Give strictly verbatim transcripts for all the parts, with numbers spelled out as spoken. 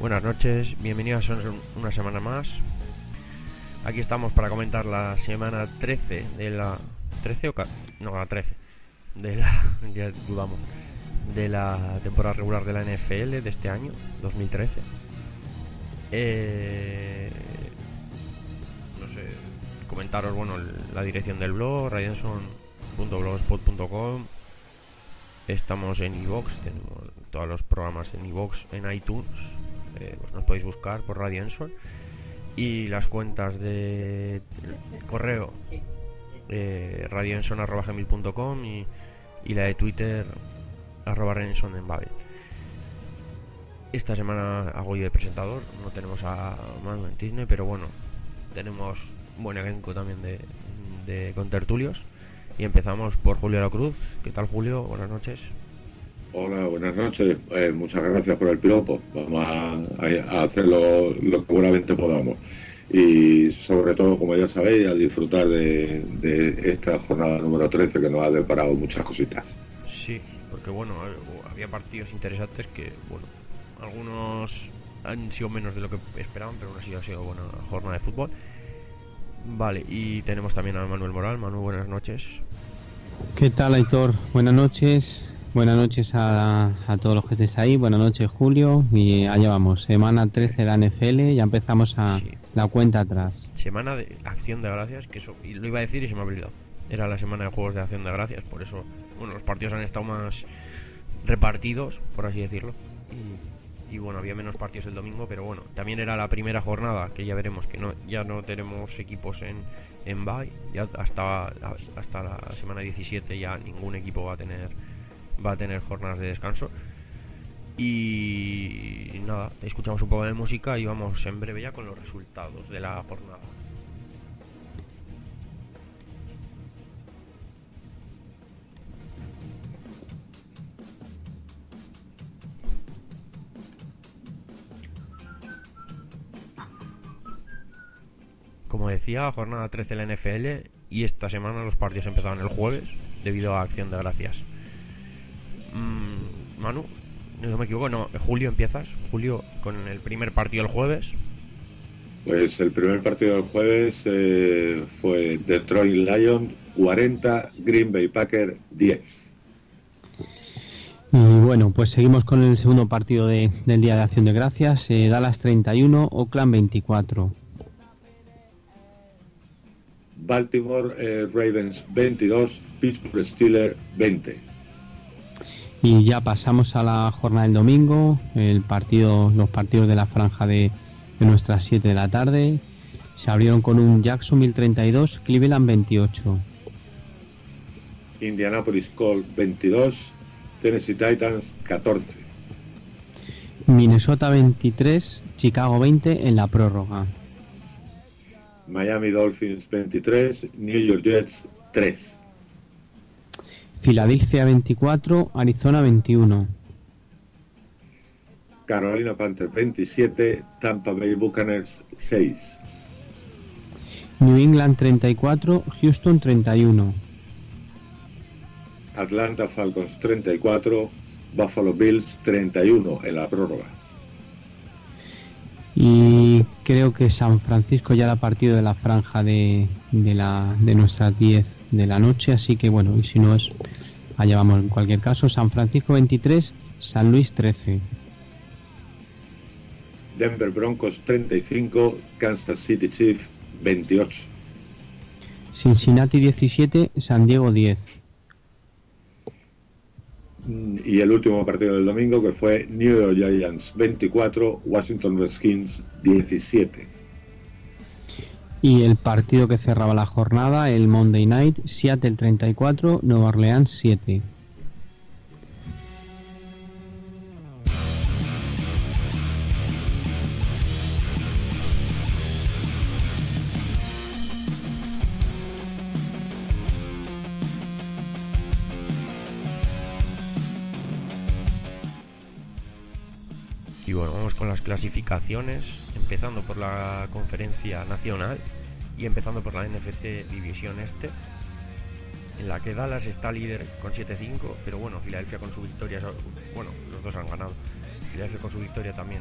Buenas noches, bienvenidos a una semana más. Aquí estamos para comentar la semana trece de la... ¿trece o ca... no, la trece de la... ya dudamos de la temporada regular de la N F L de este año, dos mil trece. Eh... No sé, comentaros, bueno, la dirección del blog, radianson punto blogspot punto com. Estamos en iVoox, tenemos todos los programas en iVoox, en iTunes. Eh, pues nos podéis buscar por Radianson. Y las cuentas de correo, eh, radianson arroba gmail punto com y, y la de Twitter arroba radianson en Babel. Esta semana hago yo de presentador, no tenemos a Manu en Disney, pero bueno, tenemos un buen elenco también de, de contertulios. Y empezamos por Julio La Cruz. ¿Qué tal, Julio? Buenas noches. Hola, buenas noches. Eh, muchas gracias por el piropo. Vamos a, a hacerlo lo que buenamente podamos. Y sobre todo, como ya sabéis, a disfrutar de, de esta jornada número trece que nos ha deparado muchas cositas. Sí, porque bueno, había partidos interesantes que, bueno, algunos han sido menos de lo que esperaban, pero aún así ha sido buena jornada de fútbol. Vale, y tenemos también a Manuel Moral. Manu, buenas noches. ¿Qué tal, Aitor? Buenas noches. Buenas noches a, a todos los que estéis ahí. Buenas noches, Julio. Y allá vamos, semana trece de la N F L. Ya empezamos a sí. la cuenta atrás. Semana de Acción de Gracias, que eso y lo iba a decir y se me ha olvidado. Era la semana de Juegos de Acción de Gracias, por eso, bueno, los partidos han estado más repartidos, por así decirlo. Y, y bueno, había menos partidos el domingo, pero bueno, también era la primera jornada, que ya veremos que no ya no tenemos equipos en, en bye. Ya hasta, hasta la semana diecisiete ya ningún equipo va a tener va a tener jornadas de descanso. Y nada, escuchamos un poco de música y vamos en breve ya con los resultados de la jornada. Como decía, jornada trece de la N F L, y esta semana los partidos empezaban el jueves debido a Acción de Gracias. Mm, Manu, no me equivoco, no, Julio, empiezas. Julio, con el primer partido el jueves. Pues el primer partido del jueves eh, fue Detroit Lions cuarenta, Green Bay Packers diez. Y bueno, pues seguimos con el segundo partido de, del Día de Acción de Gracias. eh, Dallas treinta y uno, Oakland veinticuatro. Baltimore eh, Ravens veintidós, Pittsburgh Steelers veinte. Y ya pasamos a la jornada del domingo, el partido, los partidos de la franja de, de nuestras siete de la tarde. Se abrieron con un Jacksonville treinta y dos, Cleveland veintiocho. Indianapolis Colts veintidós, Tennessee Titans catorce. Minnesota veintitrés, Chicago veinte en la prórroga. Miami Dolphins veintitrés, New York Jets tres. Filadelfia veinticuatro, Arizona veintiuno. Carolina Panthers veintisiete, Tampa Bay Buccaneers seis. New England treinta y cuatro, Houston treinta y uno. Atlanta Falcons treinta y cuatro, Buffalo Bills treinta y uno en la prórroga. Y creo que San Francisco ya era partido de la franja de, de, la, de nuestras diez de la noche, así que bueno, y si no es, allá vamos en cualquier caso. San Francisco veintitrés, San Luis trece. Denver Broncos treinta y cinco, Kansas City Chiefs veintiocho. Cincinnati diecisiete, San Diego diez. Y el último partido del domingo, que fue New York Giants veinticuatro, Washington Redskins diecisiete. Y el partido que cerraba la jornada, el Monday Night, Seattle treinta y cuatro, Nueva Orleans siete. Y bueno, vamos con las clasificaciones, empezando por la conferencia nacional y empezando por la N F C División Este, en la que Dallas está líder con siete cinco, pero bueno, Filadelfia con su victoria, bueno, los dos han ganado. Filadelfia con su victoria también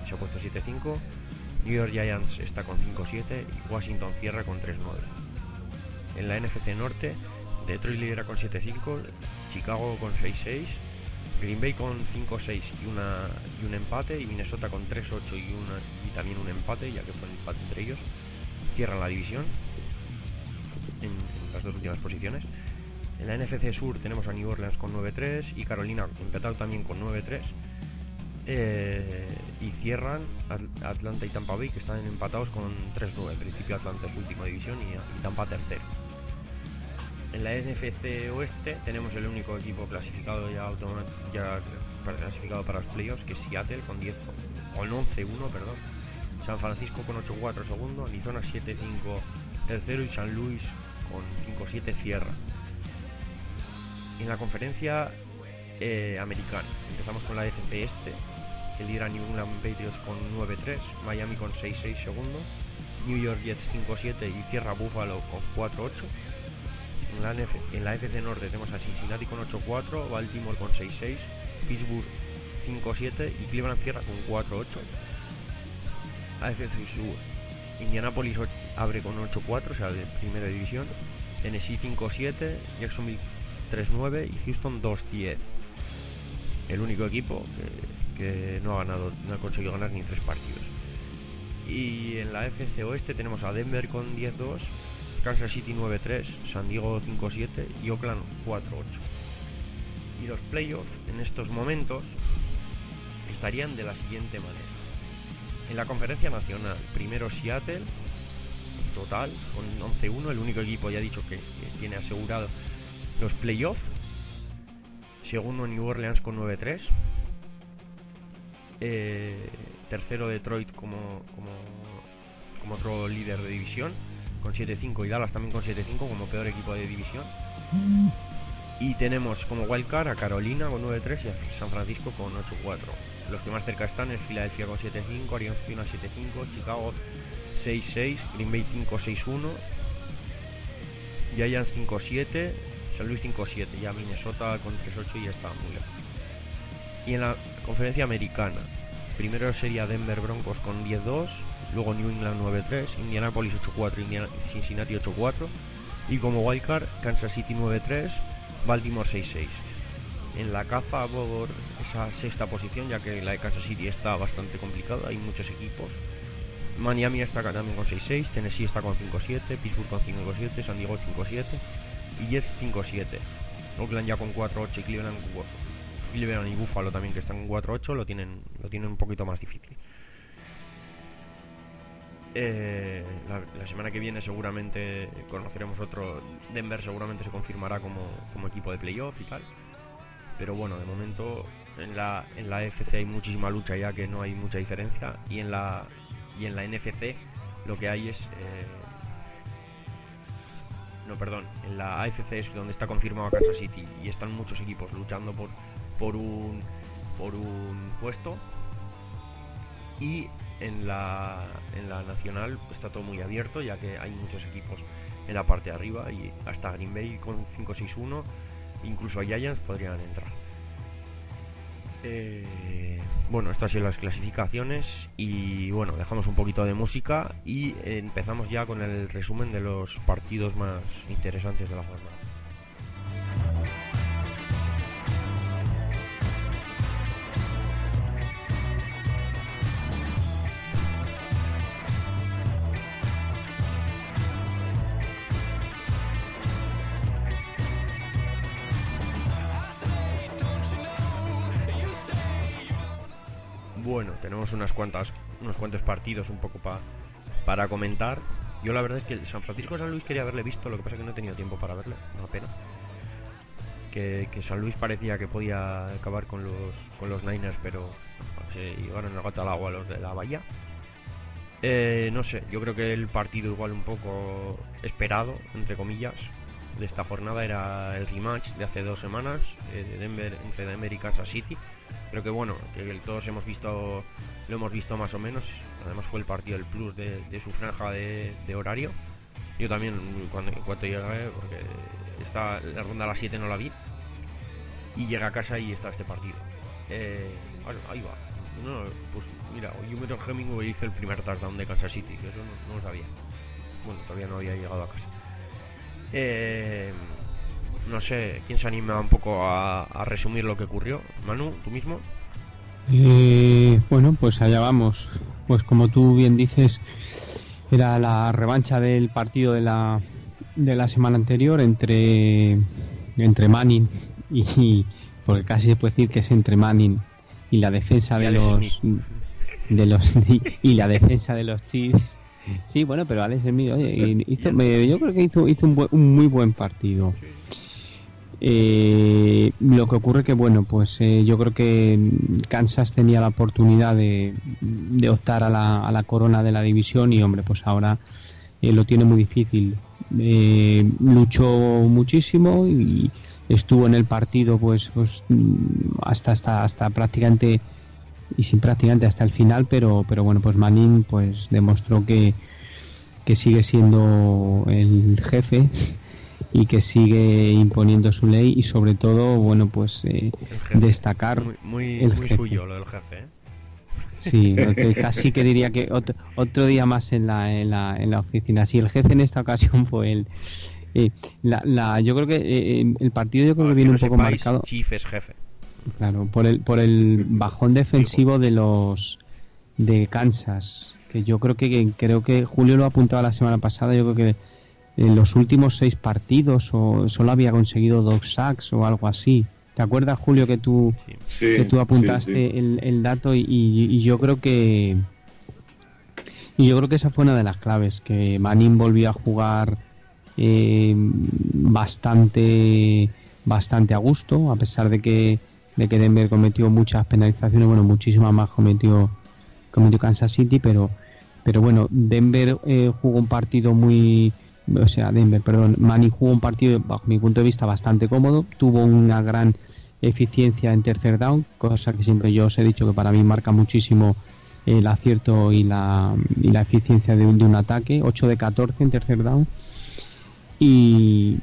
se ha puesto siete cinco. New York Giants está con cinco siete y Washington cierra con tres nueve. En la N F C Norte, Detroit lidera con siete cinco, Chicago con seis seis, Green Bay con cinco seis y, una, y un empate, y Minnesota con tres ocho y, una, y también un empate, ya que fue un empate entre ellos. Cierran la división en, en las dos últimas posiciones. En la N F C Sur tenemos a New Orleans con nueve tres y Carolina empatado también con nueve tres. Eh, y cierran Atlanta y Tampa Bay, que están empatados con tres nueve. En principio Atlanta es última división y, y Tampa tercero. En la N F C Oeste tenemos el único equipo clasificado ya, automat- ya clasificado para los playoffs, que es Seattle con diez o once uno, perdón. San Francisco con ocho cuatro segundo, Arizona siete cinco tercero y San Luis con cinco siete cierra. En la conferencia eh, americana empezamos con la A F C Este, que lidera New England Patriots con nueve tres, Miami con seis seis segundo, New York Jets cinco siete y cierra Buffalo con cuatro ocho. En la, N F, en la A F C Norte tenemos a Cincinnati con ocho cuatro, Baltimore con seis seis, Pittsburgh cinco siete y Cleveland cierra con cuatro ocho. A F C Sur, Indianapolis abre con ocho cuatro, o sea, de primera división, Tennessee cinco siete, Jacksonville tres nueve y Houston dos diez. El único equipo que, que no ha ganado, no ha conseguido ganar ni tres partidos. Y en la F C Oeste tenemos a Denver con diez dos, Kansas City nueve tres, San Diego cinco siete y Oakland cuatro ocho. Y los playoffs en estos momentos estarían de la siguiente manera. En la conferencia nacional, primero Seattle, en total, con once uno, el único equipo, ya he dicho, que, que tiene asegurado los playoffs. Segundo New Orleans con nueve tres. Eh, tercero Detroit como, como, como otro líder de división con siete cinco y Dallas también con siete cinco como peor equipo de división. Y tenemos como wildcard a Carolina con nueve tres y a San Francisco con ocho cuatro. Los que más cerca están es Filadelfia con siete cinco, Arizona siete cinco, Chicago seis seis, Green Bay cinco seis uno, Giants cinco siete, San Luis cinco siete, ya Minnesota con tres ocho y ya está muy lejos. Y en la conferencia americana, primero sería Denver Broncos con diez dos, luego New England nueve tres, Indianapolis ocho cuatro, Indiana, Cincinnati ocho cuatro y como wildcard Kansas City nueve tres, Baltimore seis seis. En la caza por esa sexta posición, ya que la de Kansas City está bastante complicada, hay muchos equipos. Miami está también con seis seis, Tennessee está con cinco siete, Pittsburgh con cinco siete, San Diego cinco siete y Jets cinco siete. Oakland ya con cuatro ocho y Cleveland, Cleveland y Buffalo también, que están con cuatro ocho, lo tienen, lo tienen un poquito más difícil. Eh, la, la semana que viene seguramente conoceremos otro. Denver seguramente se confirmará como, como equipo de playoff y tal. Pero bueno, de momento en la, en la A F C hay muchísima lucha, ya que no hay mucha diferencia. Y en la, y en la N F C lo que hay es... Eh, no, perdón. En la A F C es donde está confirmado Kansas City y están muchos equipos luchando por, por, un, por un puesto. Y en la, en la nacional está todo muy abierto, ya que hay muchos equipos en la parte de arriba y hasta Green Bay con cinco seis uno, incluso a Giants podrían entrar. Eh, bueno, estas son las clasificaciones y bueno, dejamos un poquito de música y empezamos ya con el resumen de los partidos más interesantes de la jornada. Bueno, tenemos unas cuantas, unos cuantos partidos un poco pa, para comentar. Yo la verdad es que el San Francisco San Luis quería haberle visto, lo que pasa es que no he tenido tiempo para verle, una pena. Que, que San Luis parecía que podía acabar con los, con los Niners, pero se llevaron el gato al agua los de la Bahía. Eh, no sé, yo creo que el partido igual un poco esperado, entre comillas, de esta jornada era el rematch de hace dos semanas eh, de Denver, entre Denver y Kansas City. Creo que bueno, que todos hemos visto, lo hemos visto más o menos. Además fue el partido del plus de, de su franja de, de horario. Yo también cuando, cuando llegué, porque esta, la ronda a las siete no la vi, y llegué a casa y está este partido. Eh, bueno, ahí va, No, pues mira, Jumero Hemingway hizo el primer touchdown de Kansas City, que eso no, no lo sabía. Bueno, todavía no había llegado a casa. Eh, no sé, ¿quién se anima un poco a, a resumir lo que ocurrió? Manu, ¿tú mismo? Eh, bueno, pues allá vamos. Pues como tú bien dices, era la revancha del partido de la de la semana anterior entre entre Manning y, porque casi se puede decir que es entre Manning y la defensa de los Smith. de los y la defensa de los Chiefs. Sí, bueno, pero Alex Smith, oye, hizo, me, yo creo que hizo hizo un, buen, un muy buen partido. Eh, lo que ocurre que bueno, pues eh, yo creo que Kansas tenía la oportunidad de, de optar a la, a la corona de la división y hombre, pues ahora eh, lo tiene muy difícil. Eh, luchó muchísimo y estuvo en el partido pues, pues hasta hasta hasta prácticamente y sin prácticamente hasta el final, pero pero bueno, pues Manning pues demostró que que sigue siendo el jefe y que sigue imponiendo su ley y sobre todo, bueno, pues eh, destacar muy, muy, el muy jefe. suyo lo del jefe, ¿eh? Sí, que casi que diría que otro, otro día más en la, en la en la oficina. Sí, el jefe en esta ocasión fue él. Eh, la, la, yo creo que eh, el partido yo creo Para que viene que no un poco sepáis, marcado. Chief es jefe. Claro, por el por el bajón defensivo de los de Kansas, que yo creo que creo que Julio lo apuntaba la semana pasada. Yo creo que en los últimos seis partidos o solo había conseguido dos sacks o algo así. ¿Te acuerdas, Julio, que tú sí, que tú apuntaste sí, sí. El, el dato y, y yo creo que y yo creo que esa fue una de las claves, que Manning volvió a jugar eh, bastante bastante a gusto, a pesar de que de que Denver cometió muchas penalizaciones, bueno, muchísimas más cometió cometió Kansas City, pero pero bueno, Denver eh, jugó un partido muy o sea, Denver, perdón, Manning jugó un partido, bajo mi punto de vista, bastante cómodo, tuvo una gran eficiencia en tercer down, cosa que siempre yo os he dicho que para mí marca muchísimo el acierto y la, y la eficiencia de un, de un ataque, ocho de catorce en tercer down. Y,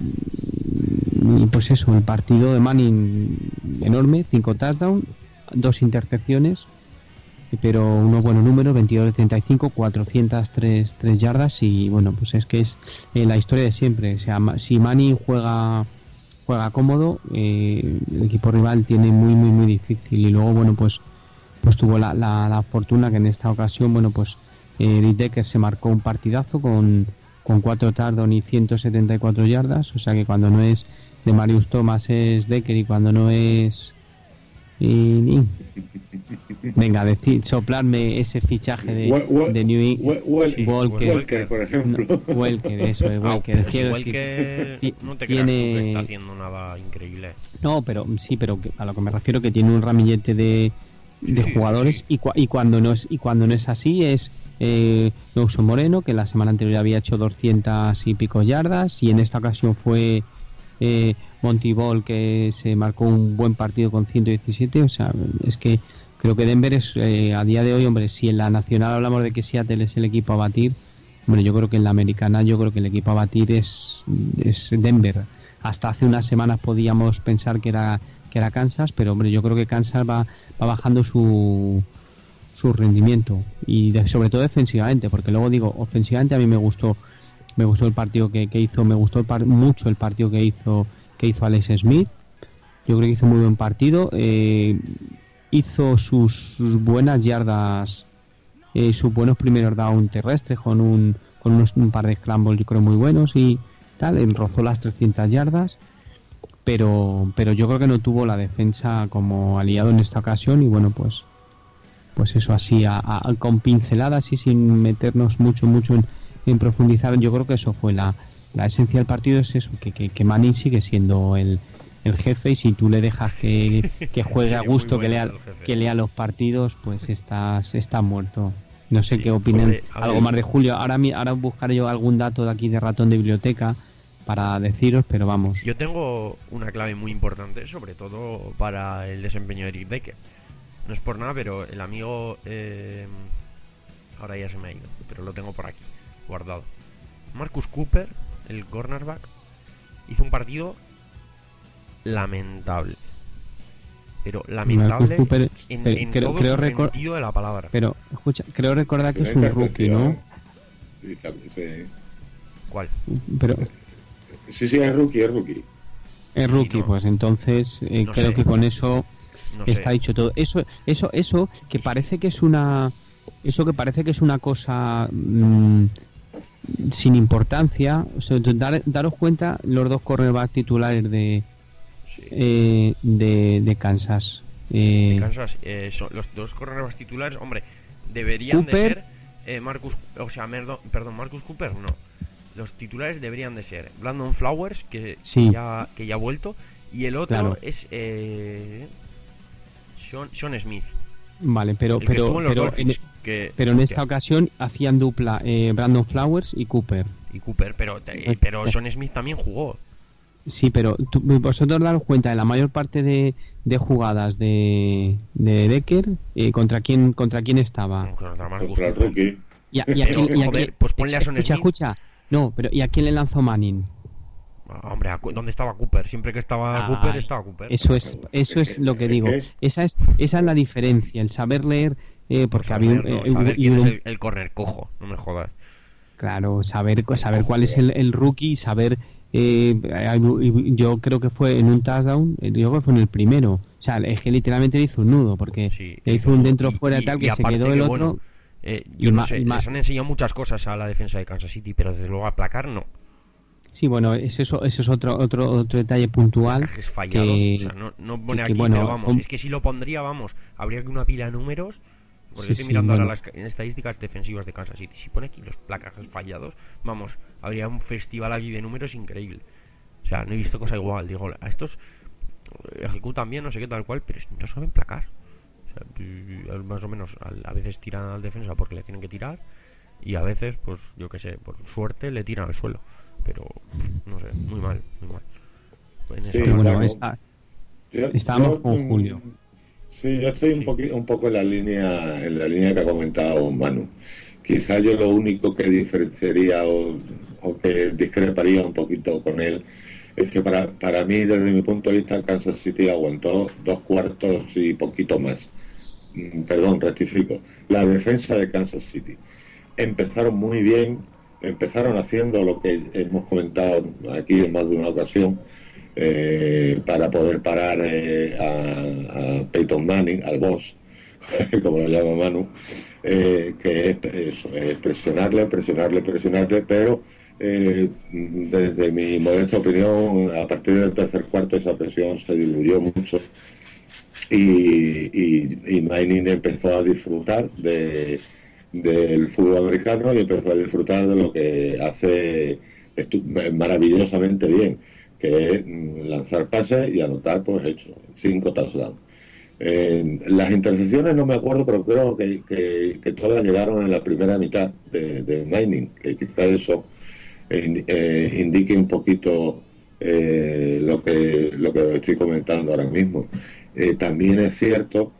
y pues eso, el partido de Manning enorme, cinco touchdowns, dos intercepciones, pero unos buenos números, veintidós de treinta y cinco, cuatrocientas tres yardas y bueno, pues es que es eh, la historia de siempre. O sea, si Manning juega juega cómodo, eh, el equipo rival tiene muy muy muy difícil y luego bueno, pues pues tuvo la, la, la fortuna que en esta ocasión, bueno, pues eh, Eric Decker se marcó un partidazo con, con cuatro touchdowns y ciento setenta y cuatro yardas, o sea que cuando no es de Marius Thomas es Decker y cuando no es y, y... venga, decir, soplarme ese fichaje de, Wel- wel- de New England. Wel- Sí, Walker, Walker, por ejemplo. no, Welker, eso es Ah, Welker. pues Quiero igual decir, que ti- no te creas tú que tiene está haciendo nada increíble. no, pero sí, pero que- a lo que me refiero que tiene un ramillete de, de Sí, jugadores sí. Y, cua- y cuando no es y cuando no es así es eh, Nelson Moreno, que la semana anterior había hecho doscientas y pico yardas y en esta ocasión fue eh, Monty Ball, que se marcó un buen partido con ciento diecisiete. O sea, es que creo que Denver es eh, a día de hoy, hombre, si en la nacional hablamos de que Seattle es el equipo a batir, hombre, yo creo que en la americana yo creo que el equipo a batir es, es Denver. Hasta hace unas semanas podíamos pensar que era que era Kansas, pero hombre, yo creo que Kansas va, va bajando su su rendimiento y de, sobre todo defensivamente, porque luego digo, ofensivamente a mí me gustó me gustó el partido que, que hizo, me gustó el par, mucho el partido que hizo que hizo Alex Smith. Yo creo que hizo muy buen partido, eh, hizo sus, sus buenas yardas, eh, sus buenos primeros down terrestres con un con unos, un par de scrambles yo creo muy buenos y tal, rozó las trescientas yardas, pero pero yo creo que no tuvo la defensa como aliado en esta ocasión y bueno, pues pues eso así a, a, con pinceladas y sin meternos mucho mucho en, en profundizar. Yo creo que eso fue la, la esencia del partido, es eso, que, que, que Manning sigue siendo el, el jefe y si tú le dejas que, que juegue a gusto, Muy que lea, bueno el jefe. que lea los partidos, pues estás está muerto. No sé Sí, qué opinan hombre, a algo ver. más de Julio. Ahora mi- ahora buscaré yo algún dato de aquí de ratón de biblioteca para deciros, pero vamos. Yo tengo una clave muy importante, sobre todo para el desempeño de Eric Decker. No es por nada, pero el amigo... eh, ahora ya se me ha ido, pero lo tengo por aquí, guardado. Marcus Cooper, el cornerback, hizo un partido lamentable. pero lamentable Cooper, en, pero, en creo, todo creo su recor- sentido de la palabra. Pero, escucha, creo recordar que es un rookie, ¿no? Sí, sí. ¿Cuál? Pero sí, sí, es rookie, es rookie. es rookie, Sí, no. pues entonces eh, No creo sé. que con eso No sé. está dicho todo. Eso, eso, eso que parece que es una, eso que parece que es una cosa mmm, sin importancia. O sea, dar, daros cuenta los dos cornerbacks titulares de, Sí. eh, de, de Kansas. Eh, De Kansas, eh, son los dos cornerbacks titulares, hombre, deberían Cooper. de ser eh, Marcus, o sea, merdo, perdón, Marcus Cooper, no. Los titulares deberían de ser Brandon Flowers, que, Sí. que ya, que ya ha vuelto, y el otro Claro. es eh, Sean, Sean Smith, Vale, pero el que pero estuvo en los pero Dolphins, en, que, pero en esta hostia, ocasión hacían dupla eh, Brandon Flowers y Cooper. y Cooper, pero, eh, pero Sean Smith también jugó. Sí, pero tú- vosotros daros cuenta de la mayor parte de, de jugadas de, de Decker, eh, ¿contra quién contra quién estaba? Contra Marcus Contra el Cooper. rookie. Y a, y a Pero, quién- y a joder, quién- pues ponle a Son escucha, Smith. escucha. No, pero ¿y a quién le lanzó Manning? Ah, hombre, ¿a cu- ¿dónde estaba Cooper? Siempre que estaba Ay, Cooper, estaba Cooper. Eso es eso es lo que Es digo. que- Esa es esa es la diferencia, el saber leer, eh, No porque saber, había un, no, eh, saber y quién es un- el, el corner cojo, no me jodas. Claro, saber saber cuál es el, el rookie, saber eh, hay- yo creo que fue en un touchdown, eh, yo creo que fue en el primero. O sea, es que literalmente le hizo un nudo porque Sí, le hizo un dentro y- fuera y- tal y que se aparte quedó que, el otro. bueno, eh, y yo no ma- sé, y ma- les han enseñado muchas cosas a la defensa de Kansas City, pero desde luego aplacar no. Sí, bueno, es eso, eso es otro otro otro detalle puntual. Placajes fallados, que- o sea, no, no pone que- que, aquí, bueno, pero vamos, son- es que si lo pondría, vamos, habría que una pila de números, porque Sí, estoy sí, mirando ahora bueno. las ca- estadísticas defensivas de Kansas City, si pone aquí los placajes fallados, vamos, habría un festival aquí de números increíble. O sea, no he visto cosa igual, digo, a estos ejecutan bien, no sé qué tal cual, pero no saben placar. O sea, eh, más o menos, al- a veces tiran al defensa porque le tienen que tirar, y a veces, pues, yo qué sé, por suerte le tiran al suelo. Pero, no sé, muy mal, muy mal. En esa Sí, Pero bueno, claro. está, Yo- Estábamos yo, con mm, Julio. Sí, yo estoy un, Sí. poqui- un poco en la línea en la línea que ha comentado Manu. Quizá yo lo único que diferenciaría o, o que discreparía un poquito con él es que para, para mí, desde mi punto de vista, Kansas City aguantó dos cuartos y poquito más. Mm, Perdón, rectifico. La defensa de Kansas City. Empezaron muy bien, empezaron haciendo lo que hemos comentado aquí en más de una ocasión, eh, para poder parar eh, a, a Peyton Manning, al boss, como lo llama Manu, eh, que es eso, es presionarle, presionarle, presionarle, pero eh, desde mi modesta opinión, a partir del tercer cuarto esa presión se diluyó mucho y, y, y Manning empezó a disfrutar de, del fútbol americano y empezó a disfrutar de lo que hace estu- maravillosamente bien, que es mm, lanzar pases y anotar, pues hecho, cinco touchdowns. Eh, las intercepciones no me acuerdo, pero creo que, que, que todas llegaron en la primera mitad de, de Manning, que quizá eso eh, eh, indique un poquito eh, lo que lo que estoy comentando ahora mismo. Eh, también es cierto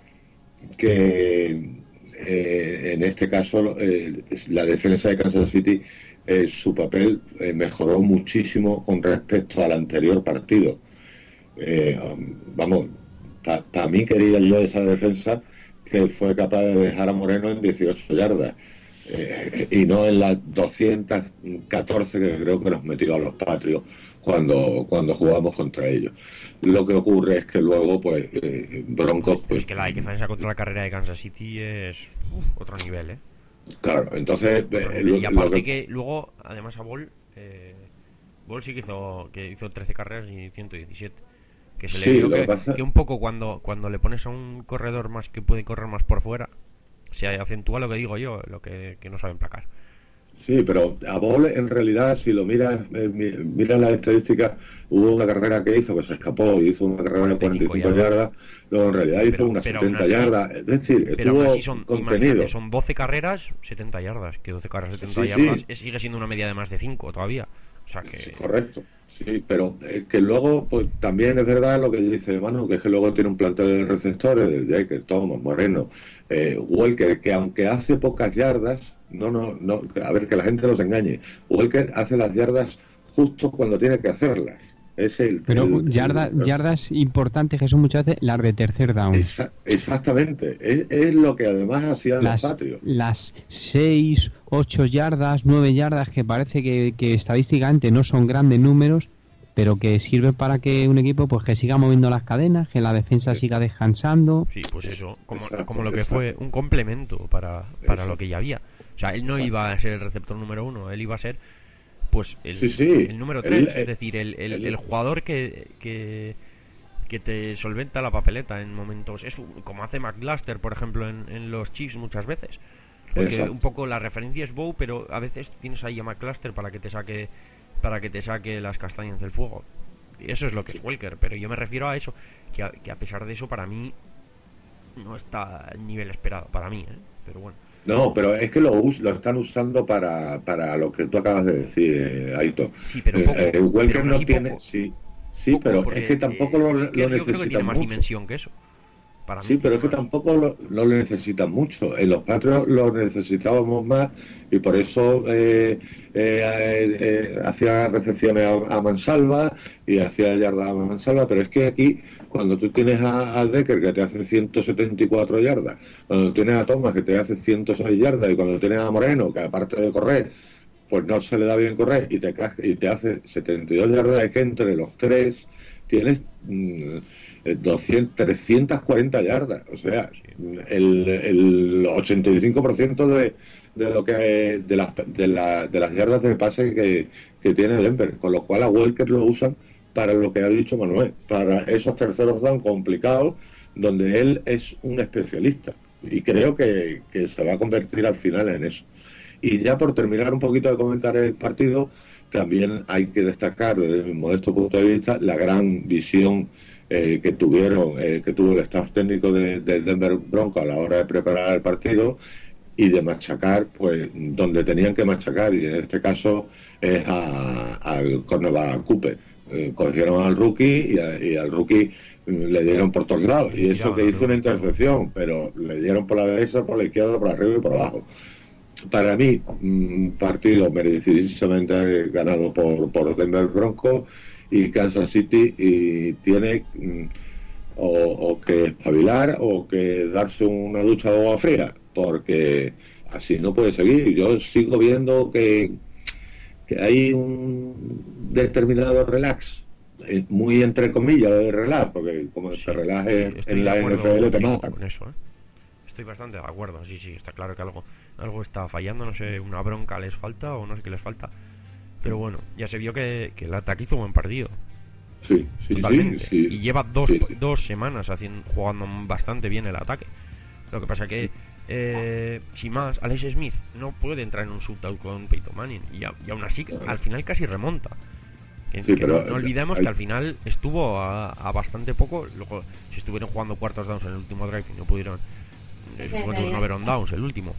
que eh, en este caso eh, la defensa de Kansas City, eh, su papel eh, mejoró muchísimo con respecto al anterior partido. Eh, vamos, para pa mí quería yo esa defensa que fue capaz de dejar a Moreno en dieciocho yardas eh, y no en las doscientas catorce que creo que nos metió a los Patriots cuando cuando jugamos contra ellos. Lo que ocurre es que luego pues eh, Broncos Pero pues es que la defensa contra la carrera de Kansas City es uf, otro nivel, ¿eh? claro, entonces Otro eh, nivel. lo, Y lo aparte que- que luego, además a Ball, eh, Ball sí que hizo, que hizo trece carreras y ciento diecisiete. Que se le Sí, vio lo que, que pasa- que un poco cuando, cuando le pones a un corredor más que puede correr más por fuera, se acentúa lo que digo yo, lo que, que no saben placar. Sí, pero a Ball en realidad, si lo miras, eh, mi- miras las estadísticas, hubo una carrera que hizo que se escapó y hizo una carrera de cuarenta y cinco yardas, luego en realidad hizo Pero- unas pero setenta aún así- yardas, es decir, Pero aún estuvo así son, contenido. imagínate, son doce carreras, setenta yardas, que doce carreras, setenta Sí, yardas sí. es- sigue siendo una media de más de cinco todavía. O sea que... Sí, correcto. Sí, pero eh, que luego, pues también es verdad lo que dice Manu, que es que luego tiene un plantel de receptores, de Jaker, Thomas, Moreno, eh, Walker, que aunque hace pocas yardas, no, no, no, a ver, que la gente no se engañe, Walker hace las yardas justo cuando tiene que hacerlas. Es el, Pero el, yarda, el, yardas importantes que son muchas veces las de tercer down. Esa, exactamente. Es, es lo que además hacían las, los Patriots. Las seis, ocho yardas, nueve yardas, que parece que, que estadísticamente no son grandes números, pero que sirven para que un equipo pues que siga moviendo las cadenas, que la defensa sí. siga descansando. Sí, pues eso, como, exacto, como lo que exacto. fue un complemento para, para lo que ya había. O sea, él no exacto. iba a ser el receptor número uno, él iba a ser pues el, sí, sí. el número tres, el, es decir, el, el, el, el jugador que, que que te solventa la papeleta en momentos, es como hace McCluster, por ejemplo, en, en los Chiefs muchas veces, porque exacto. un poco la referencia es Bow, pero a veces tienes ahí a McCluster para que te saque para que te saque las castañas del fuego. Y eso es lo que es Welker, pero yo me refiero a eso, que a, que a pesar de eso para mí no está al nivel esperado, para mí, ¿eh? Pero bueno. No, pero es que lo, lo están usando para, para lo que tú acabas de decir, eh, Aito. Sí, pero poco. Eh, Welker pero no tiene... Poco. Sí, sí poco, pero porque, es que tampoco eh, lo, Welker, lo necesitan yo creo que tiene más mucho. dimensión que eso. Para sí, mí pero es que más. tampoco lo, lo necesitan mucho. En los Patriots lo necesitábamos más y por eso eh, eh, eh, eh, hacía recepciones a, a mansalva y hacía yardas a mansalva, pero es que aquí, cuando tú tienes a, a Decker que te hace ciento setenta y cuatro yardas, cuando tienes a Thomas que te hace ciento seis yardas y cuando tienes a Moreno que aparte de correr, pues no se le da bien correr y te, y te hace setenta y dos yardas, es que entre los tres tienes... Mmm, doscientas, trescientas cuarenta yardas, o sea, el, el ochenta y cinco por ciento de, de lo que de las de, la, de las yardas de pase que, que tiene Denver, con lo cual a Welker lo usan para lo que ha dicho Manuel, para esos terceros down complicados donde él es un especialista y creo que, que se va a convertir al final en eso. Y ya por terminar un poquito de comentar el partido, también hay que destacar desde mi modesto punto de vista la gran visión Eh, que tuvieron, eh, que tuvo el staff técnico del de Denver Broncos a la hora de preparar el partido y de machacar, pues, donde tenían que machacar, y en este caso es al cornerback Cooper. Eh, cogieron al rookie y, a, y al rookie le dieron por todos lados, y eso que hizo una intercepción, pero le dieron por la derecha, por la izquierda, por arriba y por abajo. Para mí, un partido merecidísimamente ganado por, por Denver Broncos, y Kansas City y tiene mm, o, o que espabilar o que darse una ducha de agua fría, porque así no puede seguir. Yo sigo viendo que, que hay un determinado relax, muy entre comillas de relax, porque como sí, se relaje sí, en la N F L te matan. Con eso, ¿eh? Estoy bastante de acuerdo, sí, sí, está claro que algo, algo está fallando, no sé, una bronca les falta o no sé qué les falta. Pero bueno, ya se vio que, que el ataque hizo buen partido. Sí, sí, totalmente. Sí, sí. Y lleva dos, sí. dos semanas haciendo, jugando bastante bien el ataque. Lo que pasa que, eh, sin más, Alex Smith no puede entrar en un shootout con Peyton Manning. Y, a, y aún así, claro. Al final casi remonta. Que, sí, que pero, no, no olvidemos hay... que al final estuvo a, a bastante poco. Luego, si estuvieron jugando cuartos downs en el último drive y no pudieron, eh, fue un over on downs el último.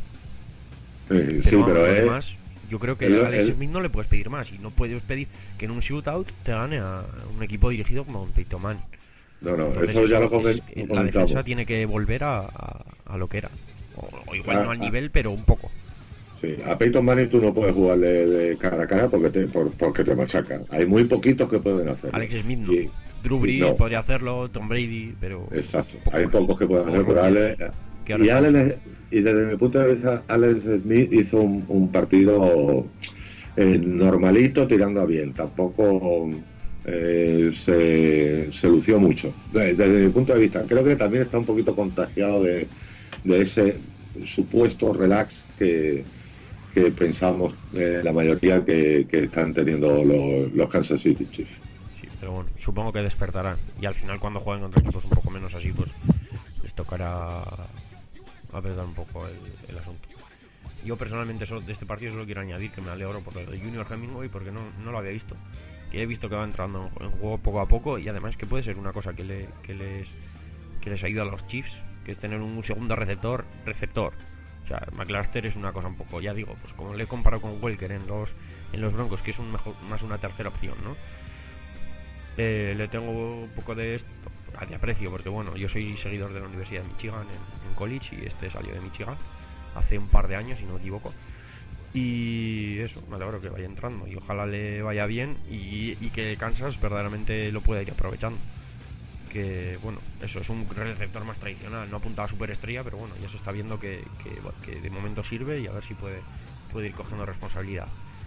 Sí, pero, sí, vamos, pero es... además, yo creo que a Alex el... Smith no le puedes pedir más, y no puedes pedir que en un shootout te gane a un equipo dirigido como Peyton Manning. No, no, entonces, eso ya eso lo comen, es, lo La defensa tiene que volver a, a, a lo que era. O, o igual a, no al a, nivel, pero un poco. Sí, a Peyton Manning tú no puedes jugarle de cara a cara porque te, por, porque te machaca. Hay muy poquitos que pueden hacerlo. Alex Smith no. Y, Drew Brees no. podría hacerlo, Tom Brady, pero... Exacto, hay más. Pocos que pueden hacerlo, pero Alex... Y, Alex, y desde mi punto de vista, Alex Smith hizo un, un partido eh, normalito, tirando a bien. Tampoco eh, se, se lució mucho. Desde, desde mi punto de vista, creo que también está un poquito contagiado de, de ese supuesto relax que, que pensamos eh, la mayoría que, que están teniendo los, los Kansas City Chiefs. Sí, pero bueno, supongo que despertarán. Y al final, cuando jueguen contra equipos un poco menos así, pues les tocará apretar un poco el, el asunto. Yo personalmente solo, de este partido solo quiero añadir que me alegro por lo de Junior Hemingway, porque no, no lo había visto, que he visto que va entrando en juego poco a poco, y además que puede ser una cosa que, le, que les que les ayuda a los Chiefs, que es tener un segundo receptor receptor. O sea, McCluster es una cosa un poco, ya digo, pues como le he comparado con Welker en los en los Broncos, que es un mejor, más una tercera opción, ¿no? Eh, le tengo un poco de esto de aprecio, porque bueno, yo soy seguidor de la Universidad de Michigan en, en college, y este salió de Michigan hace un par de años, si no me equivoco, Y eso, me alegro que vaya entrando y ojalá le vaya bien y, y que Kansas verdaderamente lo pueda ir aprovechando. Que bueno, eso es un receptor más tradicional, no apunta a superestrella, pero bueno, ya se está viendo que, que, que de momento sirve y a ver si puede, puede ir cogiendo responsabilidad.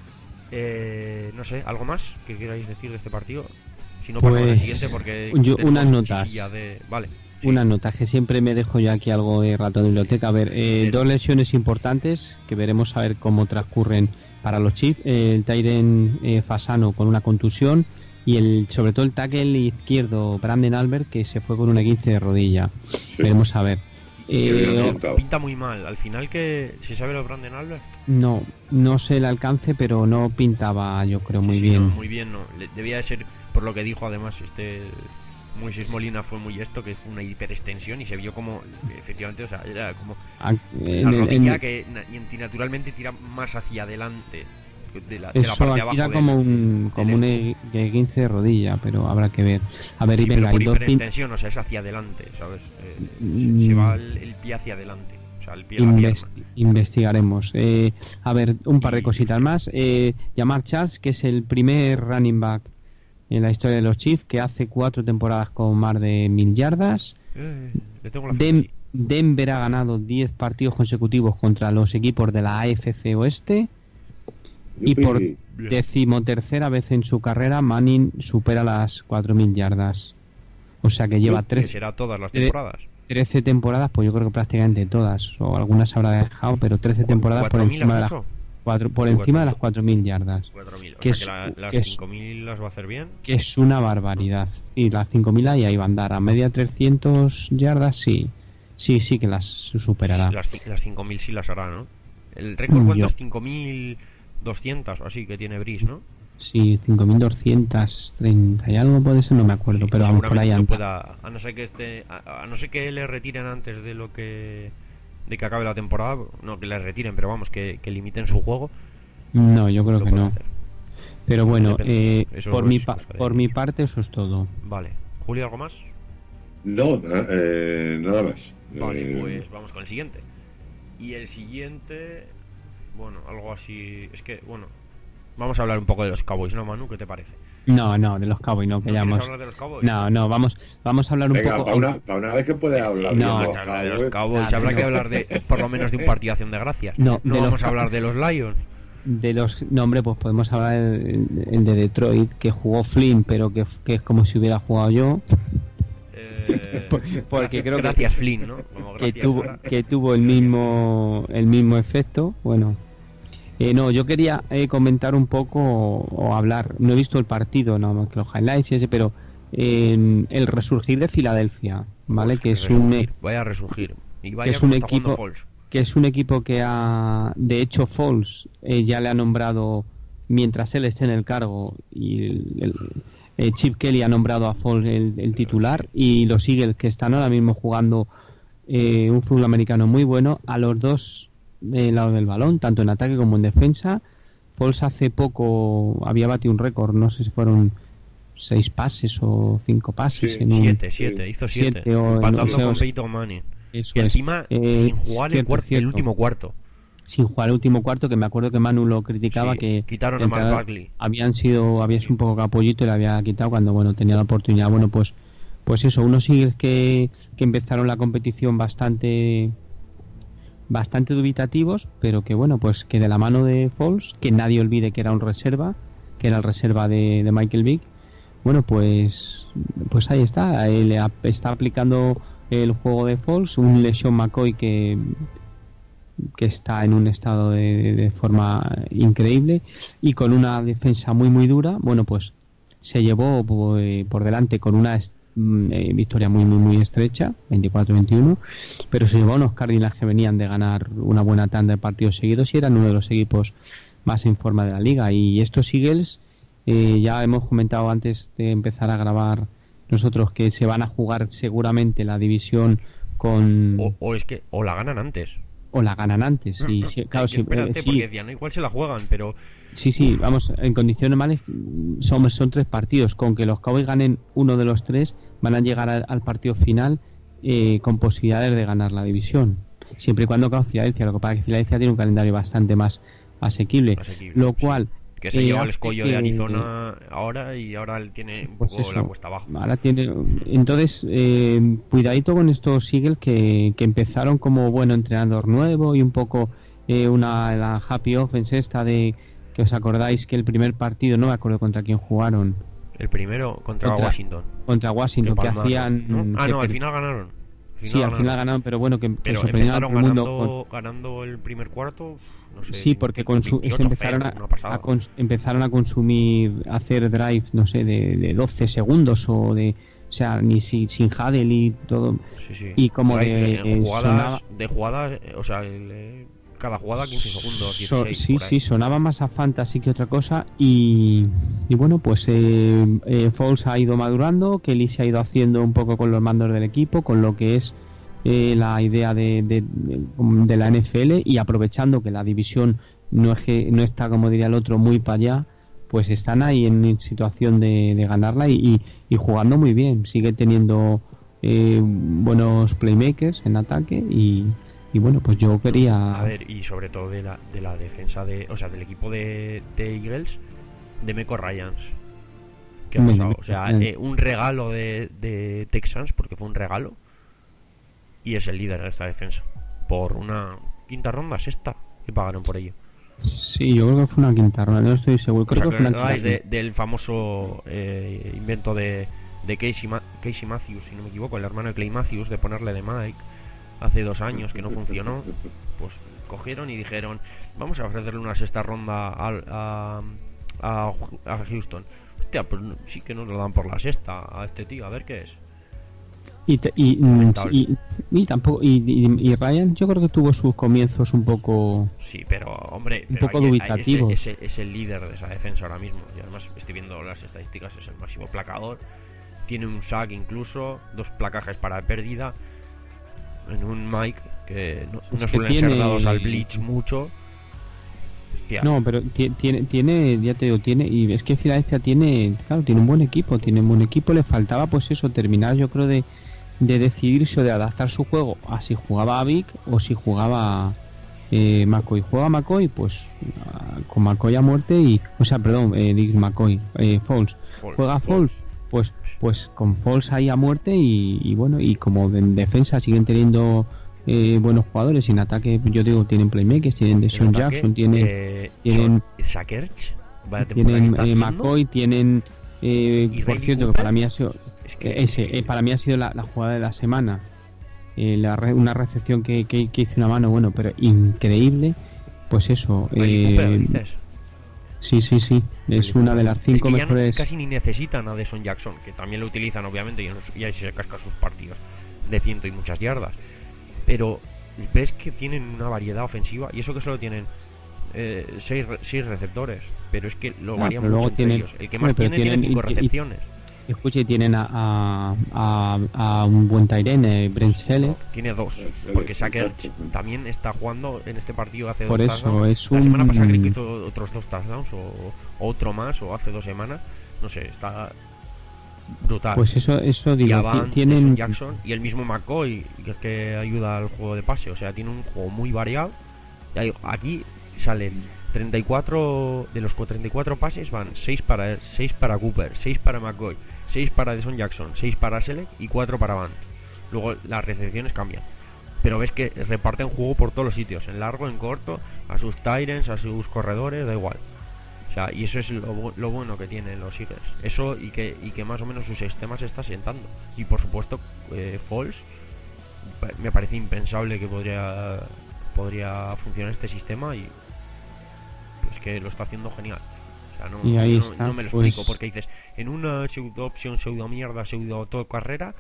Eh, no sé, ¿algo más que queráis decir de este partido? Si no, pues, pasamos al siguiente porque yo, unas notas. De... Vale, sí. Unas notas que siempre me dejo yo aquí algo de rato de biblioteca. A ver, eh, dos lesiones importantes que veremos a ver cómo transcurren para los Chiefs. Eh, el tight end eh, Fasano con una contusión y el sobre todo el tackle izquierdo Brandon Albert que se fue con un esguince de rodilla. Sí. Veremos a ver. Eh, pinta muy mal. Al final, que ¿se sabe lo de Brandon Albert? No, no sé el alcance, pero no pintaba, yo creo, muy sí, sí, bien. No, muy bien, no. Debía de ser, por lo que dijo además este Moisés Molina, fue muy esto, que fue una hiperextensión y se vio como, efectivamente, o sea, era como ah, la rodilla en... que naturalmente tira más hacia adelante. De la, de Eso, la parte de aquí abajo da como del, un como un esguince de rodilla, pero habrá que ver. A ver, sí, y venga, pero por y dos hiperextensión, pin... o sea, es hacia adelante, ¿sabes? Eh, mm. se, se va el, el pie hacia adelante. O sea, el pie Invest investigaremos. Eh, a ver, un par de cositas más. Eh, Ja'Marr Chase, que es el primer running back en la historia de los Chiefs, que hace cuatro temporadas con más de mil yardas. Eh, le tengo la Den Denver ha ganado diez partidos consecutivos contra los equipos de la A F C Oeste. Y por decimotercera vez en su carrera, Manning supera las cuatro mil yardas. O sea que lleva trece. ¿Será todas las temporadas? trece temporadas, pues yo creo que prácticamente todas, o algunas habrá dejado, pero trece temporadas por encima de las cuatro, por encima de las cuatro mil yardas. cuatro mil, o que sea es, que la, las que cinco mil las va a hacer bien. Que es una barbaridad. Y las cinco mil ahí, ahí va a andar a media trescientas yardas, sí. Sí, sí que las superará. Las, las cinco mil sí las hará, ¿no? El récord, ¿cuánto es? cinco mil doscientos o así que tiene Brice, ¿no? Sí, cinco mil doscientos treinta y algo puede ser, no me acuerdo, sí, pero vamos por ahí anda. Pueda, a no ser que este, a, a no ser que le retiren antes de lo que de que acabe la temporada, no que le retiren, pero vamos, que, que limiten su juego. No, yo creo que no. Hacer. Pero bueno, eh, eso por es, mi pa por mi parte eso es todo. Vale. Julio, ¿algo más? No, eh, nada más. Vale, eh... pues vamos con el siguiente. Y el siguiente, bueno, algo así, es que, bueno, vamos a hablar un poco de los Cowboys, ¿no, Manu? ¿Qué te parece? No, no, de los Cowboys no, que ¿No ya hemos... hablar de los Cowboys? No, no, vamos, vamos a hablar un Venga, poco... para una, para una vez que puede hablar sí, no, de los habla Cowboys, de los Cowboys claro, habrá no. que hablar de, por lo menos de un partido de acción de gracias. No, no de vamos los... a hablar de los Lions. De los... No, hombre, pues podemos hablar el, el de Detroit, que jugó Flynn, pero que, que es como si hubiera jugado yo... Eh, porque gracias, creo que, gracias Flynn, ¿no? Como que gracias, tuvo que tuvo el mismo el mismo efecto. Bueno, eh, no, yo quería eh, comentar un poco o, o hablar. No he visto el partido, no más que los highlights y ese, pero eh, el resurgir de Filadelfia, ¿vale? Pues que es resurgir, un vaya a resurgir y vaya que es un está equipo Foles. que es un equipo que ha, de hecho, Foles eh, ya le ha nombrado mientras él esté en el cargo y el, el Eh, Chip Kelly ha nombrado a Foles el, el titular y los Eagles, que están ahora mismo jugando eh, un fútbol americano muy bueno a los dos eh, lados del balón, tanto en ataque como en defensa. Foles hace poco había batido un récord, no sé si fueron seis pases o cinco pases. Sí, en un, siete, siete, hizo siete, siete o, empatando no, o sea, con Peyton Manning. Eso y encima es. Eh, sin jugar cierto, el, cuarto, cierto. el último cuarto. Sin jugar el último cuarto, que me acuerdo que Manu lo criticaba, sí, que quitaron a Mark Barkley. Habían sido, había sido un poco capollito y le había quitado cuando bueno tenía la oportunidad. Bueno, pues pues eso, unos Eagles que, que empezaron la competición bastante bastante dubitativos, pero que bueno, pues que de la mano de Foles, que nadie olvide que era un reserva, que era el reserva de, de Michael Vick, bueno, pues pues ahí está, él está aplicando el juego de Foles, un LeSean McCoy que que está en un estado de, de forma increíble y con una defensa muy muy dura. Bueno, pues se llevó pues, por delante con una eh, victoria muy muy muy estrecha, veinticuatro veintiuno, pero se llevó a unos Cardinals que venían de ganar una buena tanda de partidos seguidos y eran uno de los equipos más en forma de la liga. Y estos Eagles, eh, ya hemos comentado antes de empezar a grabar nosotros que se van a jugar seguramente la división con... O, o es que o la ganan antes. O la ganan antes, no, sí, no, sí, claro, sí, espérate, eh, sí. porque decían, ¿no? Igual se la juegan, pero... Sí, sí, vamos, en condiciones normales son, son tres partidos, con que los Cowboys ganen uno de los tres, van a llegar al, al partido final eh, con posibilidades de ganar la división, siempre y cuando con Filadelfia. Lo que pasa es que Filadelfia tiene un calendario bastante más, asequible, Asequible, lo sí. cual Que se eh, lleva el hace escollo que- de Arizona ahora y ahora él tiene un Pues poco eso. la cuesta abajo. Ahora tiene, entonces, eh, cuidadito con estos Eagles que, que empezaron como bueno entrenador nuevo y un poco eh, una la happy offense esta de que os acordáis que el primer partido, no me acuerdo contra quién jugaron, El primero contra, Contra- Washington. contra Washington, que, palmaron, hacían... ¿no? Ah, que no, al per- final ganaron. Al Sí, al final ganaron, pero bueno, que, que Pero sorprendieron a empezaron todo el mundo con- ganando, ganando el primer cuarto, no sé. Sí, porque con su, es que veintiocho empezaron, cero, a, una pasada. a cons- empezaron a consumir, a hacer drives, no sé, de, de doce segundos o de... O sea, ni si, sin Hadel y todo. Sí, sí. Y como Drive de, en eh, jugadas, sonaba- de jugadas, eh, o sea, el, eh, cada jugada quince segundos, So- dieciséis. sí, por ahí. sí, sonaba más a fantasy que otra cosa y, y bueno, pues eh, eh, Foles ha ido madurando, Kelly se ha ido haciendo un poco con los mandos del equipo, con lo que es eh, la idea de, de, de- de la N F L y aprovechando que la división no, es que, no está, como diría el otro, muy para allá, pues están ahí en situación de, de ganarla y, y, y jugando muy bien, sigue teniendo eh, buenos playmakers en ataque y... Y bueno, pues yo quería... A ver, y sobre todo de la, de la defensa de, o sea, del equipo de, de Eagles, de Meco Ryans. ¿Qué ha Venga, pasado? Meco O sea, Ryans. eh, un regalo de, de Texans, porque fue un regalo, y es el líder de esta defensa. Por una quinta ronda, sexta, que pagaron por ello. Sí, yo creo que fue una quinta ronda, no estoy seguro. O Creo sea, que que fue una habláis quinta de, del famoso eh, invento de, de Casey, Ma- Casey Matthews, si no me equivoco, el hermano de Clay Matthews, de ponerle de Mike hace dos años que no funcionó. Pues cogieron y dijeron, vamos a ofrecerle una sexta ronda al- a, a, a Houston. Hostia, pues no- sí que nos lo dan por la sexta a este tío, a ver qué es. Y, te- y, mm, Lamentable. y, y tampoco y, y- y Ryan yo creo que tuvo sus comienzos un poco Sí, pero hombre, Un pero poco hay- hay- dubitativos. Es, es- es el líder de esa defensa ahora mismo. Y además estoy viendo las estadísticas, es el máximo placador. Tiene un sack incluso, dos placajes para pérdida. En un Mike que no, Es no que suelen tiene- ser dados al blitz mucho. Hostia, no, pero ti- tiene tiene ya te digo, tiene y es que Filadelfia tiene, claro, tiene un buen equipo, tiene un buen equipo, le faltaba pues eso, terminar yo creo de de decidirse o de adaptar su juego a si jugaba a Vic o si jugaba eh, McCoy. Juega McCoy, pues ah, con McCoy a muerte y, o sea, perdón, eh, Dick McCoy, eh, Foles. Foles, Juega Foles. Foles, pues pues con Foles ahí a muerte y, y bueno, y como en defensa siguen teniendo eh, buenos jugadores y en ataque, yo digo, tienen playmakers, tienen En Deshaun ataque, Jackson, tienen eh, tienen- Son- Sakerch, vaya temporada tienen que está eh, haciendo. McCoy, tienen eh, ¿Y por Riley cierto que Cooper? para mí ha sido Es que, ese eh, para mí ha sido la, la jugada de la semana. Eh, la re- una recepción que, que, que hizo una mano, bueno, pero increíble. Pues eso, Riley eh, Cooper, dices. sí, sí, sí, es una de las Es cinco que ya no- mejores. casi ni necesitan a Deshaun Jackson, que también lo utilizan obviamente y, en los- y ahí se cascan sus partidos de ciento y muchas yardas. Pero ves que tienen una variedad ofensiva y eso que solo tienen eh, seis, re- seis receptores, pero es que lo Ah, varían pero mucho luego entre tienen- ellos. El que bueno, más pero tiene tiene tienen- cinco y- y- recepciones. Escuche, y tienen a, a, a, a un buen Tyrene, eh, Brent Selleck. Tiene dos, Selleck, porque Saker exacto. también está jugando en este partido hace Por dos eso, touchdowns. es La semana un- pasada creo que hizo otros dos touchdowns o, o otro más, o hace dos semanas. No sé, está brutal. Pues eso, eso y digo, Avant, ti- tienen. Jackson y el mismo McCoy, que es que ayuda al juego de pase. O sea, tiene un juego muy variado. Y ahí- aquí salen treinta y cuatro de los treinta y cuatro pases, van seis para seis para Cooper, seis para McCoy, seis para Deshaun Jackson, seis para Selleck y cuatro para Avant. Luego las recepciones cambian. Pero ves que reparten juego por todos los sitios, en largo, en corto, a sus Tyrants, a sus corredores, da igual. O sea, y eso es lo, bu- lo bueno que tienen los Eagles. Eso y que, y que más o menos su sistema se está sentando. Y por supuesto, eh, Foles, pa- me parece impensable que podría podría funcionar este sistema y es que lo está haciendo genial. O sea, no, Y ahí no, está, no me lo pues- explico, porque dices, en una pseudo opción, pseudo mierda, pseudo todo carrera,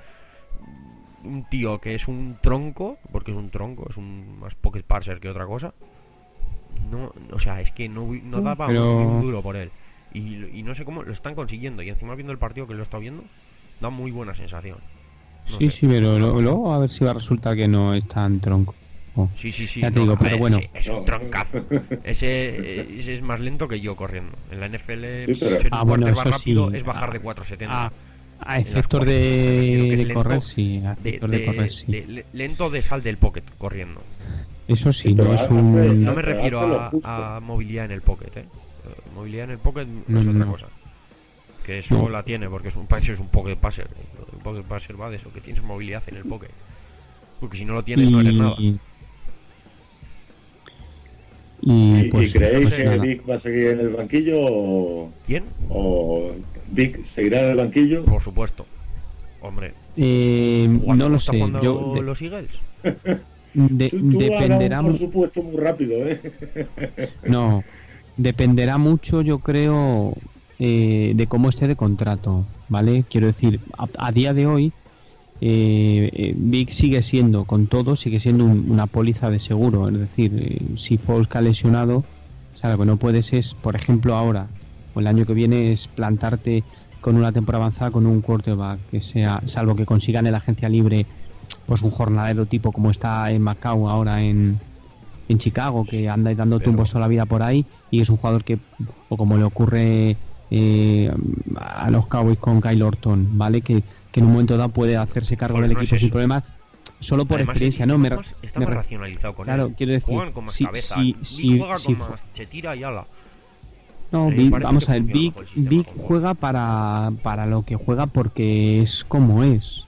un tío que es un tronco, porque es un tronco, es un más pocket parser que otra cosa. No, o sea, es que no, no Mm, daba pero- un, un duro por él. Y, y no sé cómo lo están consiguiendo. Y encima viendo el partido que lo está viendo, da muy buena sensación. No Sí, sé. sí, pero lo- luego a ver si va a resultar que no es tan tronco. Oh. Sí, sí, sí. Ya te no, digo, a pero ver, bueno. sí, es un No. troncazo. Ese, ese es más lento que yo corriendo. En la N F L, Sí, pero- ser Ah, un bueno, quarterback eso rápido sí. es bajar de Ah, cuatro setenta. A, a las efectos cuarenta, me refiero que de, es de lento, correr, sí. A de, efectos de, de- correr, sí. de- le- lento de sal del pocket corriendo. Eso sí, Sí, no pero es hace- un... No me Pero refiero hace lo a, justo. a movilidad en el pocket, ¿eh? Eh, Movilidad en el pocket No, es no, otra no. cosa. Que eso No. la tiene, porque es un, eso es un pocket passer. Un pocket passer va de eso, que tienes movilidad en el pocket. Porque si no lo tienes, no eres nada. Y, ¿Y, y, pues, y creéis pues que nada. Vic va a seguir en el banquillo o, ¿Quién? o Vic seguirá en el banquillo? Por supuesto. Hombre, Eh, ¿jugando no como lo está sé. jugando Yo, de- los Eagles? de- Tú, tú has dado dependerá un por mu- supuesto muy rápido, ¿eh? no, dependerá mucho, yo creo, eh, de cómo esté de contrato, ¿vale? Quiero decir, a, a día de hoy, eh, eh, Vic sigue siendo, con todo, sigue siendo un- una póliza de seguro. Es decir, eh, si Foles ha lesionado, o sea, lo que no puedes es, por ejemplo, ahora o el año que viene, es plantarte con una temporada avanzada con un quarterback que sea, salvo que consigan en la agencia libre, pues un jornalero tipo como está en Macao ahora en, en Chicago, que anda y dando Pero- tumbos toda la vida por ahí, y es un jugador que, o como le ocurre eh, a los Cowboys con Kyle Orton, ¿vale? Que, que en un momento dado puede hacerse cargo Joder, del no es equipo sin eso. problemas, solo por Además, experiencia, el ¿no? Me, sistema más- está me más re- racionalizado con claro, él. quiero decir, Juegan con más si- cabeza. si- Vic si- juega si con fu- más. Se tira y ala. No, Me Vic- parece vamos que a ver, funciona Vic, mejor el sistema Vic con Foles. juega para, para lo que juega porque es como es.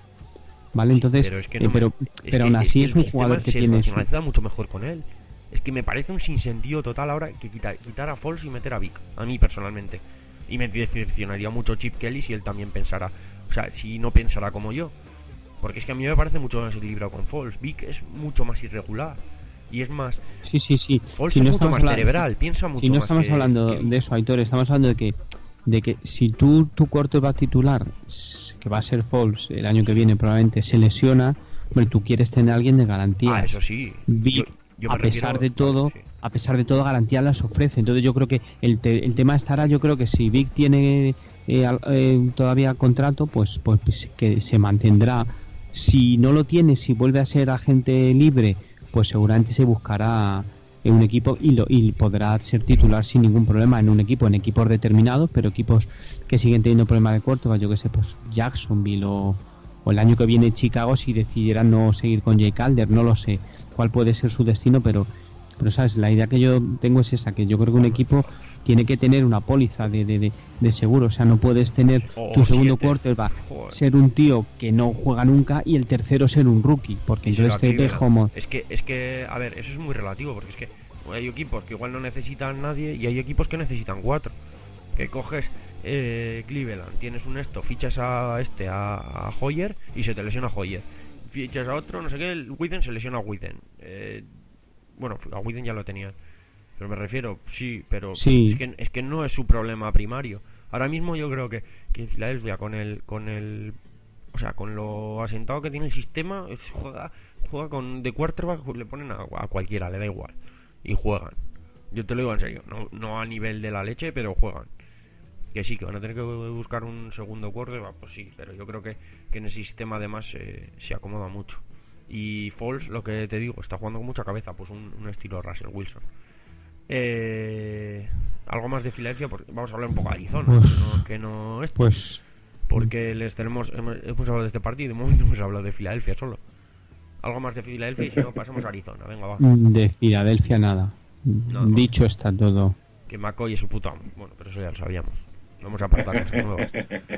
¿Vale? Entonces, pero es que eh, no me- pero, Es pero que- aún así que es el un sistema jugador que se tiene su... racionaliza mucho mejor con él. Es que me parece un sinsentido total ahora que quitar, quitar a Foles y meter a Vic. A mí personalmente. Y me decepcionaría mucho Chip Kelly si él también pensara. O sea, si no pensara como yo. Porque es que a mí me parece mucho más equilibrado con Foles. Vic es mucho más irregular. Y es más. Sí, sí, sí. Foles Si es no mucho estamos más hablando- cerebral. Piensa mucho Si no más. estamos que- hablando que- de eso, Aitor, estamos hablando de que de que si tú tu quarterback titular, s- que va a ser Foles el año que viene probablemente, se lesiona, hombre, tú quieres tener a alguien de garantía. Ah, eso sí. Vic, Yo- yo me a pesar refiero- de todo, vale, sí. a pesar de todo, garantía las ofrece. Entonces yo creo que el, te- el tema estará, yo creo que si Vic tiene eh, al- eh, todavía contrato, pues, pues pues que se mantendrá. Si no lo tiene, si vuelve a ser agente libre, pues seguramente se buscará en un equipo y, lo, y podrá ser titular sin ningún problema en un equipo, en equipos determinados, pero equipos que siguen teniendo problemas de corto, yo que sé, pues Jacksonville o, o el año que viene Chicago, si decidieran no seguir con Jay Calder, no lo sé cuál puede ser su destino, pero pero sabes, la idea que yo tengo es esa, que yo creo que un equipo tiene que tener una póliza de, de, de, de seguro, o sea, no puedes tener O tu segundo siete. quarterback Joder. ser un tío que no juega nunca y el tercero ser un rookie, porque Y se lo entonces te activan. dejo mo- Es que, es que, a ver, eso es muy relativo, porque es que hay equipos que igual no necesitan nadie y hay equipos que necesitan cuatro. Que coges eh, Cleveland, tienes un esto, fichas a este, a, a Hoyer y se te lesiona Hoyer. Fichas a otro, no sé qué, el Widen se lesiona a Widen. Eh, bueno, a Widen ya lo tenían. Pero me refiero, sí, pero Sí. Es, que, es que no es su problema primario. Ahora mismo yo creo que, que Filadelfia con el, con el o sea, con lo asentado que tiene el sistema, es- juega, juega con de quarterback, le ponen a, a cualquiera, le da igual. Y juegan. Yo te lo digo en serio, no, no a nivel de la leche, pero juegan. Que sí, que van a tener que buscar un segundo quarterback, pues sí, pero yo creo que, que en el sistema además eh, se acomoda mucho. Y Foles, lo que te digo, está jugando con mucha cabeza, pues un, un estilo Russell Wilson. Eh, algo más de Filadelfia, porque vamos a hablar un poco de Arizona, Uf. que no, que no esto. pues Porque les tenemos hemos, hemos hablado de este partido y de momento hemos hablado de Filadelfia solo. Algo más de Filadelfia y si no pasamos a Arizona. Venga, va. de Filadelfia nada. No, no. Dicho está todo. Que McCoy es el puto amo. Bueno, pero eso ya lo sabíamos. Vamos a apartar cosas nuevas.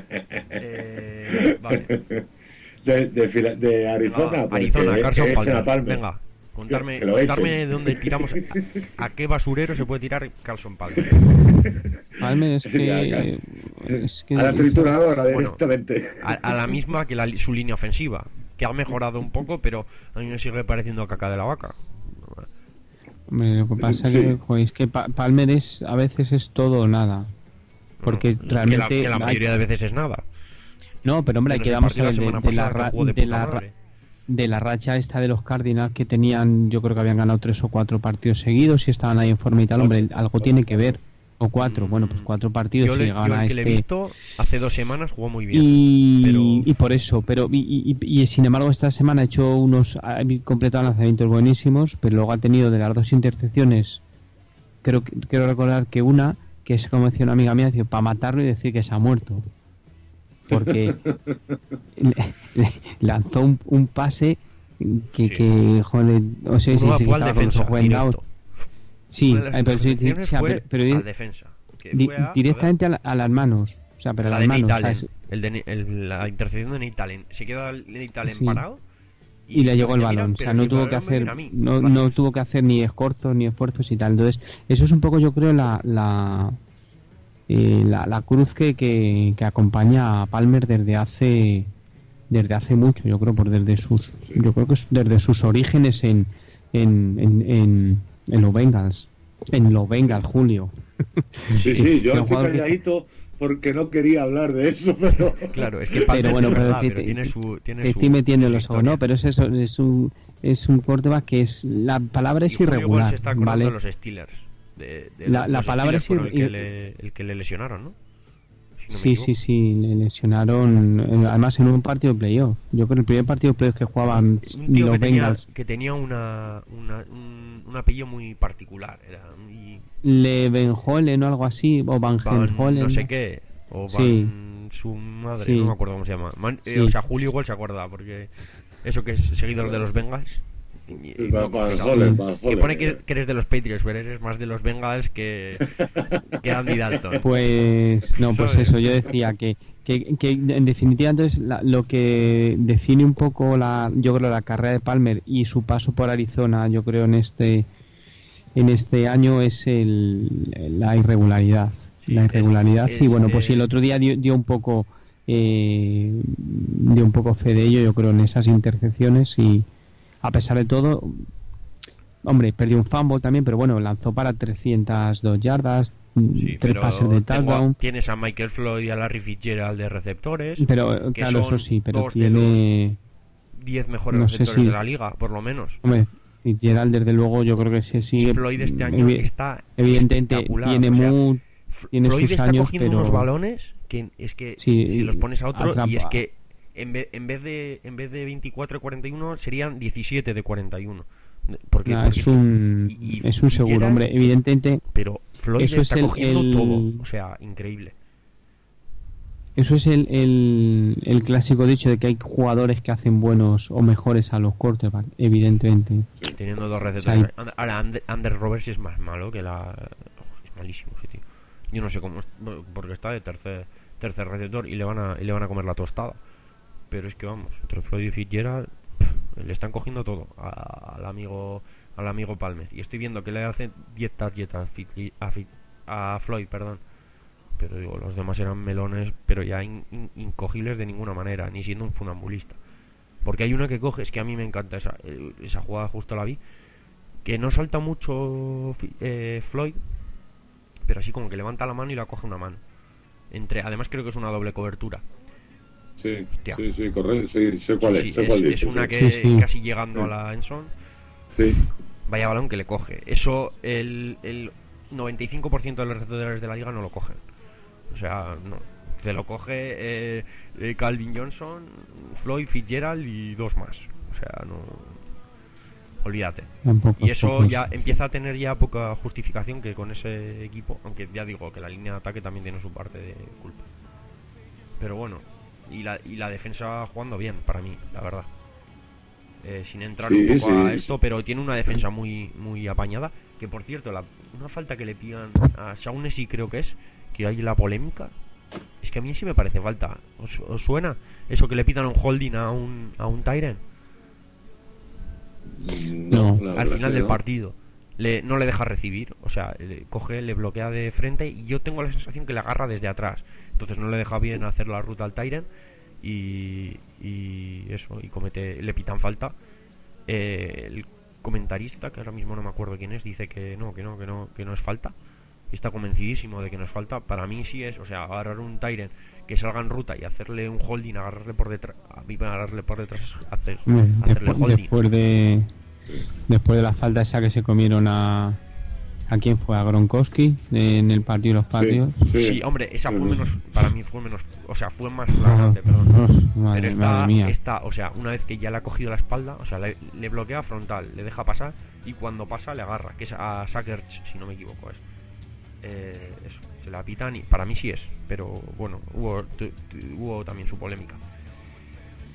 Eh, vale. De, de, Fila- de Arizona, Venga, va. pues Arizona, que- Carson que echen Palmer. a Palmer. Venga, contarme, Que lo contarme echen. de dónde tiramos. A, a qué basurero se puede tirar Carson Palmer. Palmer es Ya, que, es que a la trituradora Bueno. directamente. A, a la misma que la, su línea ofensiva. Que ha mejorado un poco, pero a mí me sigue pareciendo caca de la vaca. Hombre, lo que pasa Sí. que, joder, es que Pa- Palmer es a veces es todo o nada. Porque No, realmente que la, que la hay- mayoría de veces es nada. No, pero hombre, hay Menos que el vamos a partido ver la de, semana de la, pasada, que ra- jugó de de, puta la, ra- madre. de la racha esta de los Cardinals que tenían, yo creo que habían ganado tres o cuatro partidos seguidos y estaban ahí en forma y tal, hombre, algo tiene que ver. O cuatro, bueno, pues cuatro partidos Yo, y le, llegaban yo a el que le he este... visto hace dos semanas jugó muy bien. Y, pero- y por eso, pero y, y- y sin embargo esta semana ha hecho unos ha completado lanzamientos buenísimos, pero luego ha tenido de las dos intercepciones, creo que quiero recordar que una, que es como decía una amiga mía, decía, para matarlo y decir que se ha muerto. Porque le- le lanzó un, un pase que, Sí. que joder, o sea, sí, Uno sí, fue al estaba con los defensa, ojos vendados. directo. Sí, Una de las eh, pero, sí, sí, intercepciones o sea, fue pero, pero al di- defensa. Que di- fue a, directamente a, la- a las manos, o sea, pero a la las de Nate manos, Allen. ¿sabes? El de, el- la intercepción de Nate Allen. Se queda Nate Allen Sí. parado. Y le llegó el hostia, mira, balón, o pero sea, si no el tuvo que balón me viene hacer, a mí, no, no gracias. tuvo que hacer ni esfuerzos ni esfuerzos y tal. Entonces, eso es un poco, yo creo, la la, eh, la, la cruz que, que, que acompaña a Palmer desde hace desde hace mucho, yo creo, por desde sus, Sí. yo creo que es desde sus orígenes en en, en, en, en los Bengals, en los Bengals, Julio. Sí, sí, yo Que un estoy jugador que- calladito porque no quería hablar de eso, pero... Claro, es que Palmer Pero bueno, es pero verdad, te- pero te- tiene su. Tiene Te su estoy metiendo en su los ojos, historia. no, pero es eso, es un es un quarterback que es, la palabra es Y Julio igual irregular, se está acordando ¿vale? de los Steelers. De, de La- la los palabra Steelers es fueron ir- el que, ir- le, el que le lesionaron, ¿no? Si no me Sí, equivoco. sí, sí, le lesionaron, eh, además en un partido de playoff. Yo creo que el primer partido de playoff que jugaban Un tío los que tenía, Bengals, que tenía una, una, un, un apellido muy particular. Era muy, Levenholen o algo así, o Van Van Holen. no sé qué. O Van Sí. su madre, Sí. no me acuerdo cómo se llama. Man- eh, Sí. o sea, Julio igual se acuerda, porque eso que es seguidor de los Bengals. y- Sí, y Van poco Van complicado. Holen, Van Que Holen, pone que, eh. que eres de los Patriots, pero eres más de los Bengals que, que Andy Dalton. Pues no, pues ¿Sabes? eso, yo decía que, que, que en definitiva entonces la- lo que define un poco la, yo creo la carrera de Palmer y su paso por Arizona, yo creo en este en este año es el, la irregularidad, Sí, la es- irregularidad es, y bueno, pues eh, sí, el otro día dio, dio un poco eh, dio un poco fe de ello, yo creo en esas intercepciones y a pesar de todo, hombre, perdió un fumble también, pero bueno, lanzó para trescientas dos yardas, Sí, tres pero pases de tengo a- touchdown. tienes a Michael Floyd y a Larry Fitzgerald de receptores. Pero eh, que claro, son eso sí, pero dos de tiene. diez mejores No sé receptores si- de la liga, por lo menos. Hombre, Fitzgerald, desde luego, yo creo que se sigue. Floyd este año evi- está Evidentemente, espectacular, tiene, o sea, mu- F- tiene Floyd sus está años, cogiendo pero. unos balones que es que Sí, si los pones a otro atrapa. y es que en vez, en vez de en vez de veinticuatro de cuarenta y uno serían diecisiete de cuarenta y uno. Porque, Nah, porque es un, y- y es un seguro, Fitzgerald- hombre. Evidentemente, pero Floyd eso es está el- cogiendo el- todo, o sea, increíble. eso es el, el, el clásico dicho de que hay jugadores que hacen buenos o mejores a los quarterbacks, evidentemente. Teniendo dos O sea, receptores. And- Ahora, Ander, Ander Roberts es más malo que la. Es malísimo ese tío. Yo no sé cómo. es- Porque está de tercer, tercer receptor y le, van a, y le van a comer la tostada. Pero es que vamos, entre Floyd y Fitzgerald pf, le están cogiendo todo a- al amigo al amigo Palmer. Y estoy viendo que le hacen diez tarjetas a, Fitz- a, Fitz- a Floyd, perdón. Pero digo, los demás eran melones, pero ya in- in- incogibles de ninguna manera, ni siendo un funambulista. Porque hay una que coge, es que a mí me encanta esa, eh, esa jugada, justo la vi, que no salta mucho Fi- eh, Floyd, pero así como que levanta la mano y la coge una mano. Entre, además creo que es una doble cobertura. Sí, Hostia. sí, sí, correcto, sí, sé cuál Sí, es, sé es, cuál es dices, una sí. que Sí, sí. casi llegando Sí. a la endzone, Sí, vaya balón que le coge. Eso el, el noventa y cinco por ciento de los receptores de la liga no lo cogen. O sea, no. Te lo coge eh, eh, Calvin Johnson, Floyd, Fitzgerald y dos más. O sea, no. Olvídate. Tampoco, Y eso tampoco es- ya empieza a tener ya poca justificación que con ese equipo, aunque ya digo que la línea de ataque también tiene su parte de culpa. Pero bueno, y la, y la defensa jugando bien para mí, la verdad. Eh, sin entrar Sí, un poco a sí, esto, sí. pero tiene una defensa muy muy apañada. Que por cierto, la, una falta que le pidan a Shaughnessy creo que es, que hay la polémica. Es que a mí sí me parece falta. ¿Os, os suena eso que le pidan un holding a un, a un Tyrant? No. la Al verdad final que del no. partido. Le, no le deja recibir, o sea, le coge, le bloquea de frente y yo tengo la sensación que le agarra desde atrás. Entonces no le deja bien hacer la ruta al Tyrant y, y eso, y comete, le pitan falta. Eh, el comentarista, que ahora mismo no me acuerdo quién es, dice que no, que no, que no, que no es falta. Y está convencidísimo de que no es falta. Para mí sí es, o sea, agarrar un Tyrant que salga en ruta y hacerle un holding, agarrarle por detrás, agarrarle por detrás es hacer, Hombre, hacerle después, holding. después de después de la falta esa que se comieron a ¿a quién fue? A Gronkowski en el partido de los Patriots. Sí, Sí, hombre, esa fue Sí. menos, para mí fue menos, o sea, fue más flagrante, perdón. Oh, madre, Pero está, madre mía. está, o sea, una vez que ya le ha cogido la espalda, o sea, le, le bloquea frontal, le deja pasar y cuando pasa le agarra, que es a Sackers, si no me equivoco, es. Eh, eso, se la pitan y para mí sí es, pero bueno, hubo, tu- tu- hubo también su polémica.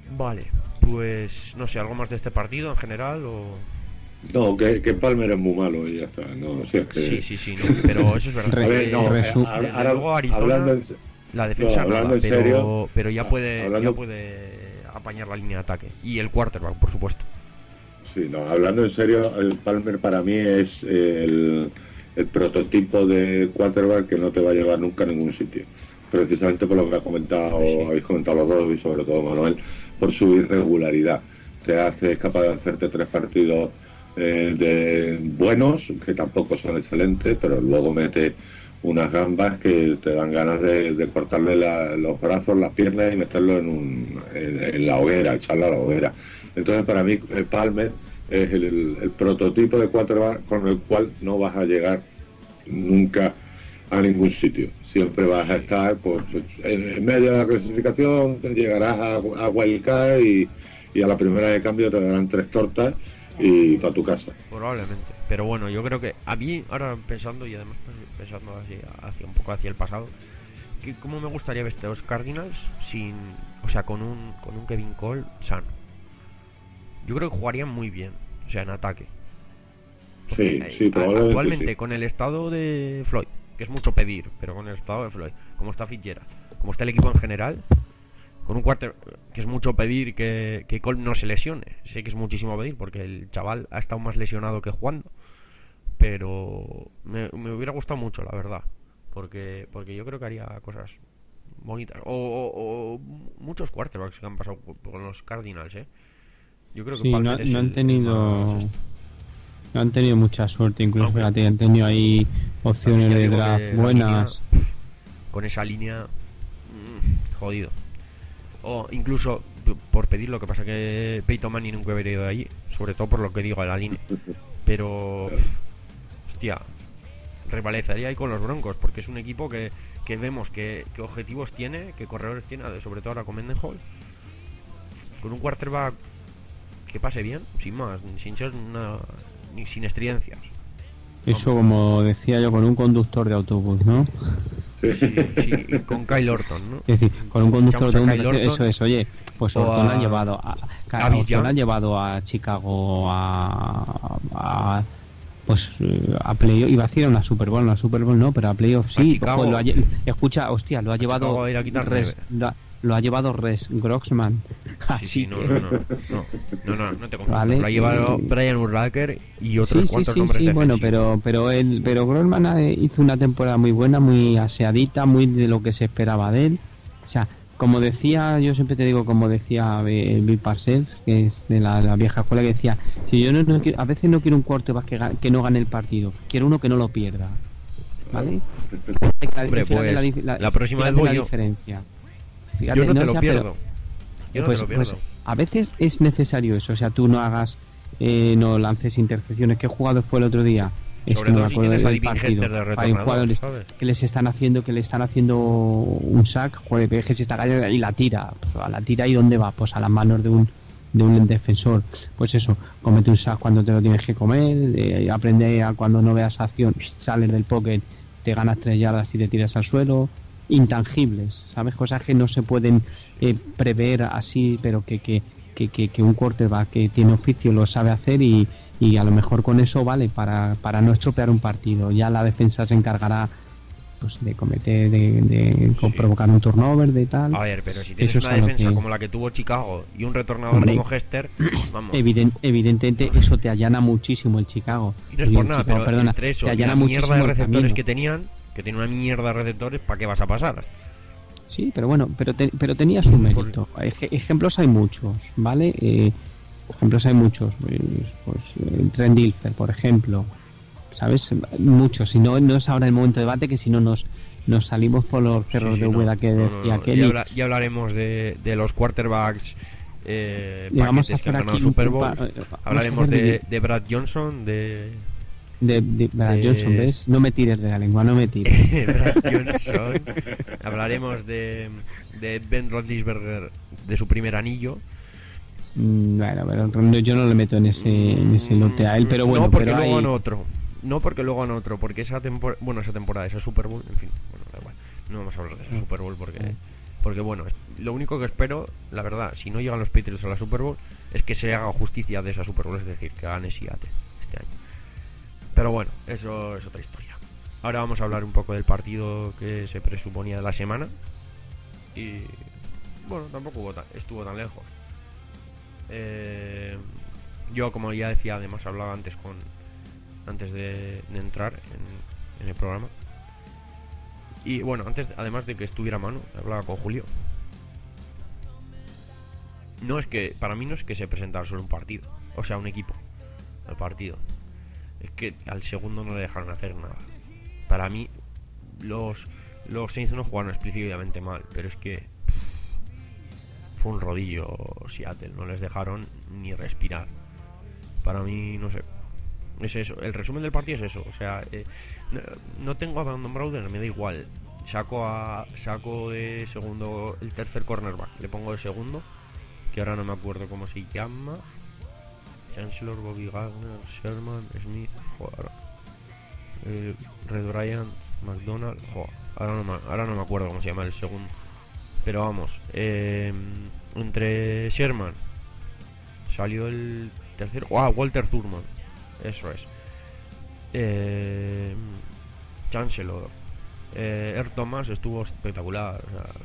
Vale, pues no sé, ¿algo más de este partido en general o...? No, que, que Palmer es muy malo y ya está. No, si es que... Sí, sí, sí, no, pero eso es verdad. A ver, no, Desde eh, ahora, luego Arizona, hablando en, la defensa no, nada, hablando en pero, serio, pero ya puede hablando- ya puede apañar la línea de ataque. Y el quarterback, por supuesto. Sí, no, hablando en serio, el Palmer para mí es el, el prototipo de quarterback que no te va a llevar nunca a ningún sitio. Precisamente por lo que ha comentado, Sí. habéis comentado los dos y sobre todo Manuel, por su irregularidad. Te hace, es capaz de hacerte tres partidos eh, de buenos, que tampoco son excelentes, pero luego mete unas gambas que te dan ganas de, de cortarle la, los brazos, las piernas y meterlo en, un, en, en la hoguera, echarlo a la hoguera. Entonces para mí el Palmer es el, el, el prototipo de quarterback con el cual no vas a llegar nunca a ningún sitio. Siempre vas a estar pues en medio de la clasificación, llegarás a, a Wildcard y, y a la primera de cambio te darán tres tortas y para tu casa. Probablemente. Pero bueno, yo creo que a mí, ahora pensando y además pensando así hacia un poco hacia el pasado, que cómo me gustaría ver estos Cardinals sin, o sea, con un con un Kevin Cole sano. Yo creo que jugarían muy bien, o sea, en ataque. Sí, Eh, sí, probablemente actualmente sí. con el estado de Floyd, que es mucho pedir, pero con el estado de Floyd, como está Fitzgerald, como está el equipo en general, con un quarter que es mucho pedir que, que Cole no se lesione. Sé que es muchísimo pedir porque el chaval ha estado más lesionado que jugando, pero me, me hubiera gustado mucho, la verdad, porque porque yo creo que haría cosas bonitas. O, o, o muchos quarterbacks que han pasado con los Cardinals, ¿eh? Yo creo que Sí, no, Palmer es no han el tenido más esto. no han tenido mucha suerte, incluso Aunque- fíjate, han tenido ahí opciones Ya de digo que draft la buenas. línea, con esa línea, mm, jodido. O incluso p- por pedir, lo que pasa que Peyton Manning nunca hubiera ido de allí, sobre todo por lo que digo de la línea. Pero, hostia, rivalizaría ahí con los Broncos, porque es un equipo que, que vemos que, que objetivos tiene, que corredores tiene, sobre todo ahora con Mendenhall, con un quarterback que pase bien, sin más, sin ser una, ni sin estridencias. Eso, como decía yo, con un conductor de autobús, ¿no? Sí, sí, y con Kyle Orton, ¿no? Es decir, con un conductor Echamos de a autobús, Kyle Orton, eso es, oye, pues o Orton a- ha llevado a, a, a Vince Orton ha Young. llevado a Chicago a, a pues eh, a playoff, iba a decir a una Super Bowl, una Super Bowl no, pero a playoff sí. Chicago. Ojo, lo ha lle- escucha, hostia, lo ha llevado Chicago a ir a quitar Res, nieve. lo, ha, lo ha llevado Res Grossman. Así Sí, sí, no, que- no, no, no, no, no, no te confundas. Vale, Lo ha llevado y- Brian Urlacher y otros Sí, sí, cuantos sí, nombres sí, bueno, defensivos. pero pero él, pero Grossman eh, hizo una temporada muy buena, muy aseadita, muy de lo que se esperaba de él. O sea, como decía, yo siempre te digo, como decía eh, Bill Parcells, que es de la, la vieja escuela, que decía, si yo no, no quiero- a veces no quiero un quarterback que, ga- que no gane el partido, quiero uno que no lo pierda, ¿vale? Hombre, Fíjate pues, dif- la próxima fíjate vez voy la yo. diferencia. Fíjate, Yo no te o lo sea, pierdo. pero- Yo no pues, te lo pierdo. pues a veces es necesario eso, o sea, tú no hagas, eh, no lances intercepciones. ¿Qué jugador fue el otro día? Es Sobre que no todo me si acuerdo tienes a del Devin partido. Hester de Hay retornador, jugadores ¿sabes? que les están haciendo, que le están haciendo un sack, joder, pero es que se está cayendo y la tira, pues, a la tira y dónde va, pues a las manos de un de un defensor. Pues eso, comete un sack cuando te lo tienes que comer, eh, aprende a cuando no veas acción, sales del pocket, te ganas tres yardas y te tiras al suelo. Intangibles, ¿sabes? Cosas que no se pueden eh, prever así, pero que, que, que, que, que un quarterback que tiene oficio lo sabe hacer y, y a lo mejor con eso vale para, para no estropear un partido. Ya la defensa se encargará pues de cometer, de, de Sí. provocar un turnover, de tal. A ver, pero si tienes Eso es una a lo defensa que- como la que tuvo Chicago y un retornador Hombre. como Hester, vamos. Eviden- evidentemente eso te allana muchísimo el Chicago. Y no es Y por el nada, Chicago, pero perdona, entre eso te y la allana mierda muchísimo de el receptores camino. que tenían, que tiene una mierda de receptores, ¿para qué vas a pasar? Sí, pero bueno, pero, te- pero tenía su mérito. Ej- ejemplos hay muchos, ¿vale? Eh, ejemplos hay muchos. Pues, pues eh, Trent Dilfer, por ejemplo. ¿Sabes? Muchos. Si no, no es ahora el momento de debate, que si no nos, nos salimos por los cerros Sí, sí, de no. Úbeda que No, no, decía no. Kelly. Ya, habla- ya hablaremos de, de los quarterbacks eh, Le vamos a paquetes que hacer han ganado aquí el Super un Bowl. pa- eh, vamos a Hablaremos hacer de, de Brad Johnson, de de, de Brad de- Johnson, ¿ves? No me tires de la lengua, no me tires. Brad Johnson. Hablaremos de, de Ben Roethlisberger, de su primer anillo. Mm, bueno, pero yo no le meto en ese, en ese lote a él, pero bueno, no porque pero luego hay- ganó otro. No porque luego ganó otro, porque esa temporada, bueno, esa temporada, esa Super Bowl, en fin, bueno, da igual. No vamos a hablar de esa Super Bowl porque Porque bueno, lo único que espero, la verdad, si no llegan los Patriots a la Super Bowl, es que se haga justicia de esa Super Bowl, es decir, que gane Seattle este año. Pero bueno, eso es otra historia. Ahora vamos a hablar un poco del partido que se presuponía de la semana. Y bueno, tampoco hubo tan, estuvo tan lejos. Eh, yo, como ya decía, además hablaba antes con antes de, de entrar en, en el programa. Y bueno, antes, además de que estuviera Manu, hablaba con Julio. No es que, para mí no es que se presentara solo un partido, o sea, un equipo al partido. Es que al segundo no le dejaron hacer nada. Para mí, los, los Saints no jugaron explícitamente mal, pero es que fue un rodillo Seattle, no les dejaron ni respirar. Para mí, no sé, es eso. El resumen del partido es eso. O sea, eh, no, no tengo a Brandon Browder, me da igual. Saco a saco de segundo el tercer cornerback, le pongo el segundo, que ahora no me acuerdo cómo se llama. Chancellor, Bobby Wagner, Sherman, Smith, joder. Eh, Red Ryan, McDonald, joder. Ahora no, me, ahora no me acuerdo cómo se llama el segundo. Pero vamos, eh, entre Sherman salió el tercero. Ah, Walter Thurman. Eso es. Eh, Chancellor. Eh, Earl Thomas estuvo espectacular. O sea,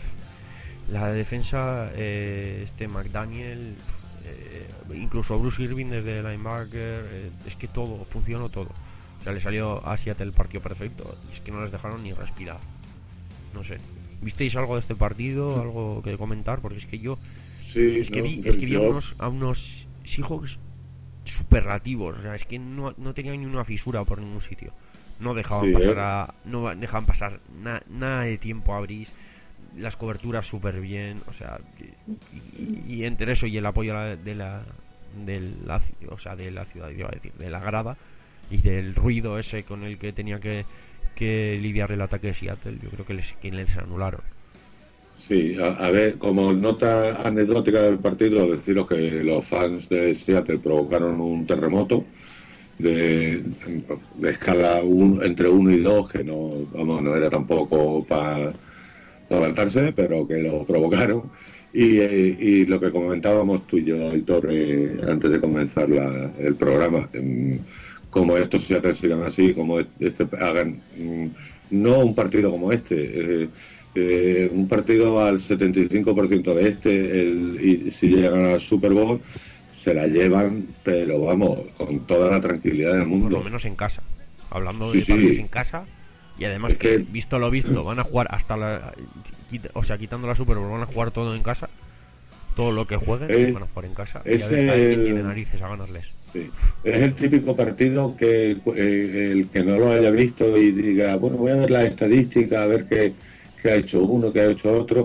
la defensa, eh, este McDaniel, eh, incluso Bruce Irving desde linebacker, eh, es que todo, funcionó todo. O sea, le salió a Seattle el partido perfecto. Y es que no les dejaron ni respirar. No sé. ¿Visteis algo de este partido? ¿Algo que comentar? Porque es que yo sí, es, que no, vi, es que vi yo... a unos, a unos Seahawks superlativos. O sea, es que no, no tenían ni una fisura por ningún sitio. No dejaban sí, pasar eh. a, no dejaban pasar na, nada de tiempo a Brice. Las coberturas súper bien. O sea, y, y entre eso y el apoyo de la, de la, o sea, de la ciudad, iba a decir, de la grada y del ruido ese con el que tenía que que lidiar el ataque de Seattle, yo creo que les, que les anularon. Sí, a, a ver, como nota anecdótica del partido, deciros que los fans de Seattle provocaron un terremoto de, de escala un, entre uno y dos, que no, vamos, no era tampoco para pa levantarse, pero que lo provocaron. Y, eh, y lo que comentábamos tú y yo, Héctor, eh, antes de comenzar la, el programa, eh, como estos Seattle sigan así, como este hagan mm, no un partido como este, eh, eh, un partido al setenta y cinco por ciento de este, el, y si llegan al Super Bowl se la llevan, pero vamos, con toda la tranquilidad del mundo. Por lo menos en casa, hablando sí, de partidos sí. en casa, y además es que, que visto lo visto, van a jugar hasta la, o sea, quitando la Super Bowl, van a jugar todo en casa, todo lo que jueguen, eh, van a jugar en casa, y a ver a quién tiene narices a ganarles. Sí. Es el típico partido que eh, el que no lo haya visto y diga, bueno, voy a ver las estadísticas, a ver qué, qué ha hecho uno, qué ha hecho otro.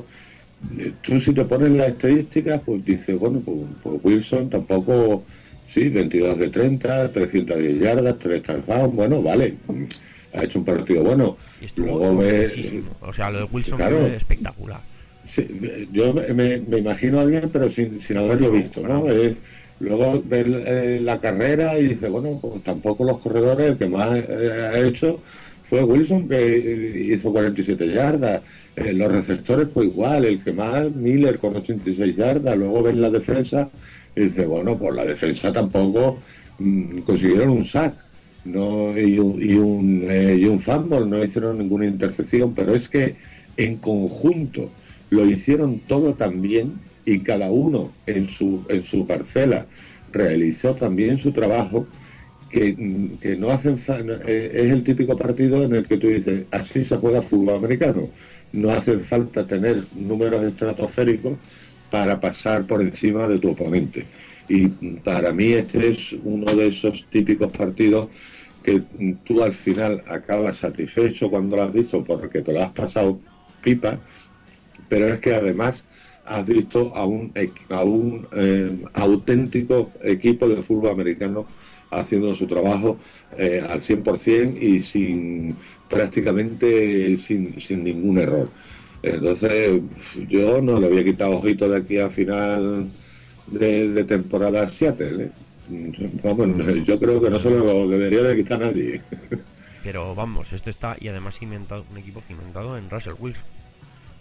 Tú si te pones las estadísticas, pues dices, bueno, pues, pues Wilson tampoco, sí, veintidós de treinta, trescientas diez yardas, tres touchdowns, bueno, vale, ha hecho un partido bueno. Luego ves, o sea, lo de Wilson claro, fue espectacular. Sí, yo me, me imagino a alguien, pero sin, sin haberlo visto, ¿no? Eh, Luego ve eh, la carrera y dice, bueno, pues tampoco los corredores, el que más eh, ha hecho fue Wilson, que hizo cuarenta y siete yardas. Eh, los receptores, pues igual, el que más, Miller con ochenta y seis yardas. Luego ven la defensa y dice, bueno, pues la defensa tampoco mmm, consiguieron un sack no y un, y un, eh, y un fumble, no hicieron ninguna intercepción, pero es que en conjunto lo hicieron todo tan bien. Y cada uno en su en su parcela realizó también su trabajo, que, que no hacen fa- es el típico partido en el que tú dices, así se juega fútbol americano, no hace falta tener números estratosféricos para pasar por encima de tu oponente. Y para mí este es uno de esos típicos partidos que tú al final acabas satisfecho cuando lo has visto porque te lo has pasado pipa, pero es que además has visto a un, a un eh, auténtico equipo de fútbol americano haciendo su trabajo eh, al cien por ciento y sin prácticamente sin, sin ningún error. Entonces yo no le había quitado ojito de aquí a final de, de temporada a Seattle, ¿eh? Vamos, yo creo que no se lo debería de quitar nadie. Pero vamos, esto está, y además cimentado, un equipo cimentado en Russell Wilson.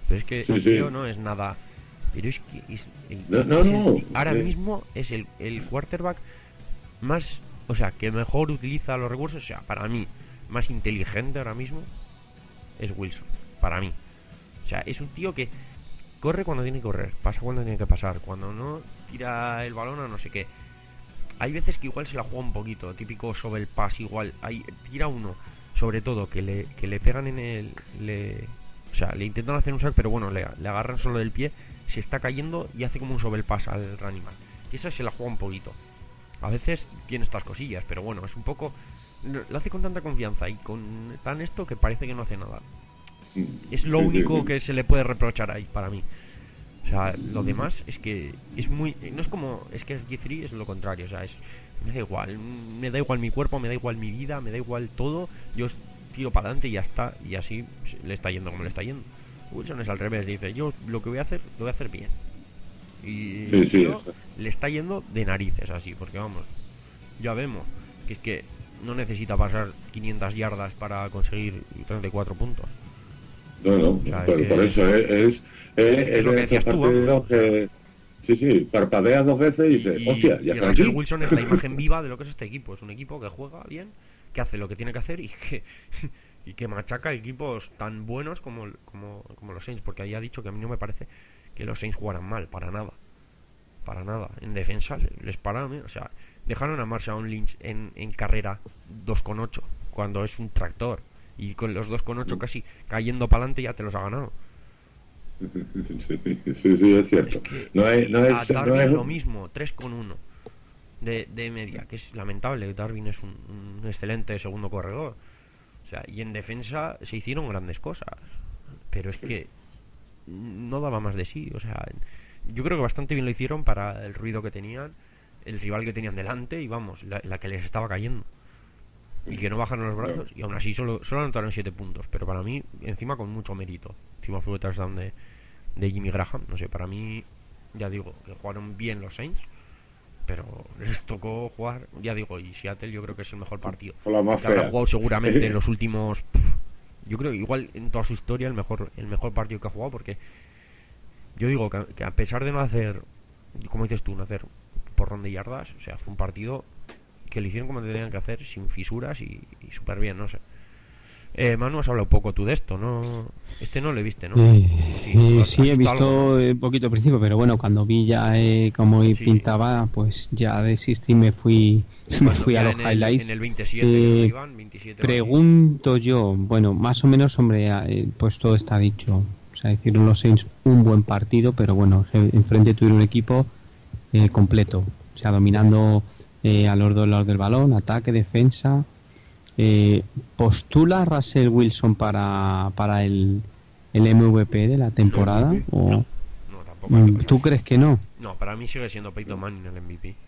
Pero es que Sí, el sí. tío no es nada. Pero es que es, el- No, no, es el- no. ahora Eh. mismo es el, el quarterback más, o sea, que mejor utiliza los recursos, o sea, para mí, más inteligente ahora mismo es Wilson, para mí. O sea, es un tío que corre cuando tiene que correr, pasa cuando tiene que pasar, cuando no tira el balón a no sé qué. Hay veces que igual se la juega un poquito, típico sobre el pas, igual, hay, tira uno, sobre todo, que le, que le pegan en el... Le, o sea, le intentan hacer un sack, pero bueno, le, le agarran solo del pie, se está cayendo y hace como un sobre el pas al running back. Y esa se la juega un poquito. A veces tiene estas cosillas, pero bueno, es un poco... Lo hace con tanta confianza y con tan esto que parece que no hace nada. Es lo único que se le puede reprochar ahí, para mí. O sea, lo demás es que es muy... No es como... Es que G tres es lo contrario, o sea, es... Me da igual, me da igual mi cuerpo, me da igual mi vida, me da igual todo. Yo tiro para adelante y ya está. Y así le está yendo como le está yendo. Wilson es al revés, dice, yo lo que voy a hacer, lo voy a hacer bien. Y Sí, sí, tío, eso. le está yendo de narices así, porque vamos, ya vemos que es que no necesita pasar quinientas yardas para conseguir treinta y cuatro puntos. No, no, O sea, es pero que- por eso es, es, es, Es lo que de estos decías tú, partidos vamos, o sea. que... Sí, sí, parpadeas dos veces y dices, Y, hostia, y ya está Russell aquí. Wilson es la imagen viva de lo que es este equipo. Es un equipo que juega bien, que hace lo que tiene que hacer y que, y que machaca equipos tan buenos como, como, como los Saints. Porque ahí ha dicho que a mí no me parece que los Saints jugaran mal, para nada. Para nada. En defensa les pararon, ¿eh? O sea, dejaron a Marshawn Lynch en, en carrera dos coma ocho cuando es un tractor. Y con los dos coma ocho casi cayendo para adelante ya te los ha ganado. Sí, sí, sí, es cierto. Es que No es, no a es, Darwin no es lo mismo, tres coma uno de, de media, que es lamentable. Darwin es un, un excelente segundo corredor. O sea, y en defensa se hicieron grandes cosas. Pero es que no daba más de sí. O sea, yo creo que bastante bien lo hicieron para el ruido que tenían, el rival que tenían delante y vamos, la, la que les estaba cayendo. Y que no bajaron los brazos y aún así solo, solo anotaron siete puntos. Pero para mí, encima con mucho mérito. Encima fue touchdown de, de Jimmy Graham. No sé, para mí, ya digo, que jugaron bien los Saints. Pero les tocó jugar, ya digo, y Seattle yo creo que es el mejor partido Con la más que habrá fea. jugado seguramente en los últimos... pff, yo creo que igual en toda su historia el mejor el mejor partido que ha jugado, porque yo digo que, que a pesar de no hacer, como dices tú, no hacer porrón de yardas, o sea, fue un partido que lo hicieron como tenían que hacer, sin fisuras y, y súper bien, no sé. Eh, Manu, has hablado poco tú de esto, ¿no? Este no lo viste, ¿no? Eh, Sí, eh, ¿has- sí, has he visto visto algo, no? un poquito al principio, pero bueno, cuando vi ya eh, cómo Sí. pintaba, pues ya desistí, me fui, me Cuando fui a ya los en el, highlights. en el veintisiete, Eh, ¿no iban? veintisiete, Pregunto yo, bueno, más o menos, hombre, eh, pues todo está dicho. O sea, hicieron los Saints un buen partido, pero bueno, en- enfrente tuvieron un equipo eh, completo. O sea, dominando eh, a los dos lados del balón, ataque, defensa. Eh, ¿Postula Russell Wilson para, para el, el M V P de la temporada? M V P, ¿O no, tampoco. mm, tú crees que no? No, para mí sigue siendo Peyton Manning el M V P.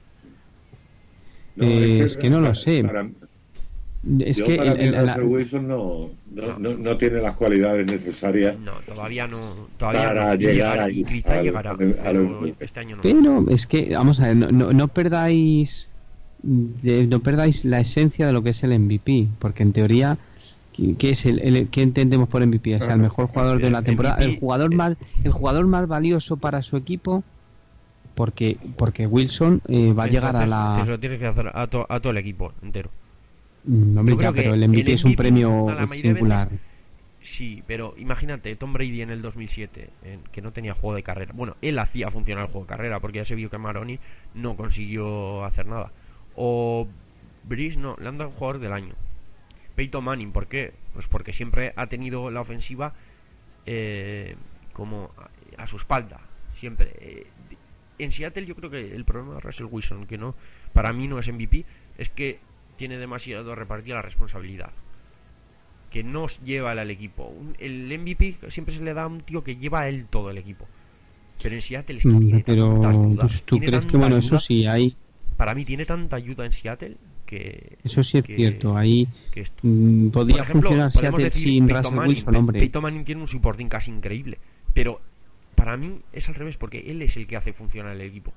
No, Eh, es que no lo para- sé. Para, Es yo que para el- mí el- la- Russell Wilson no, no, No. no, no tiene las cualidades necesarias. No, todavía no. Todavía Para no. Y llegar llegará, ahí, y quizá al- llegará. al- al pero M V P. este año no. Pero es que, vamos a ver, no, no, no perdáis de- no perdáis la esencia de lo que es el M V P, porque en teoría, ¿qué, qué es el, el- qué entendemos por M V P? O sea, el mejor jugador de la El temporada, M V P, el jugador eh, más, el jugador más valioso para su equipo, porque porque Wilson eh, va a llegar a Entonces, la... Te lo tienes que hacer a, to- a todo el equipo entero. Mm, hombre, Yo ya, creo que pero el M V P el es un M V P, premio a la mayoría de singular. Sí, pero imagínate, Tom Brady en el dos mil siete, en- que no tenía juego de carrera. Bueno, él hacía funcionar el juego de carrera, porque ya se vio que Maroni no consiguió hacer nada. O Breeze, no, le han dado jugador del año. Peyton Manning, ¿por qué? Pues porque siempre ha tenido la ofensiva eh, como a, a su espalda, siempre. Eh, en Seattle yo creo que el problema de Russell Wilson, que no, para mí no es M V P, es que tiene demasiado repartida la responsabilidad, que no lleva él al equipo. Un- El M V P siempre se le da a un tío que lleva a él todo el equipo. Pero en Seattle es que Mm, tiene Pero tanta ayuda, pues, tú tiene crees que, tanta bueno, eso ayuda. sí, hay, Para mí tiene tanta ayuda en Seattle que... eso sí es que- cierto, ahí que esto. mm, podría Por ejemplo, funcionar podemos Seattle decir sin Peyton Russell Manning. Wilson, Pe- hombre. Peyton Manning tiene un supporting casi increíble, pero para mí es al revés, porque él es el que hace funcionar el equipo.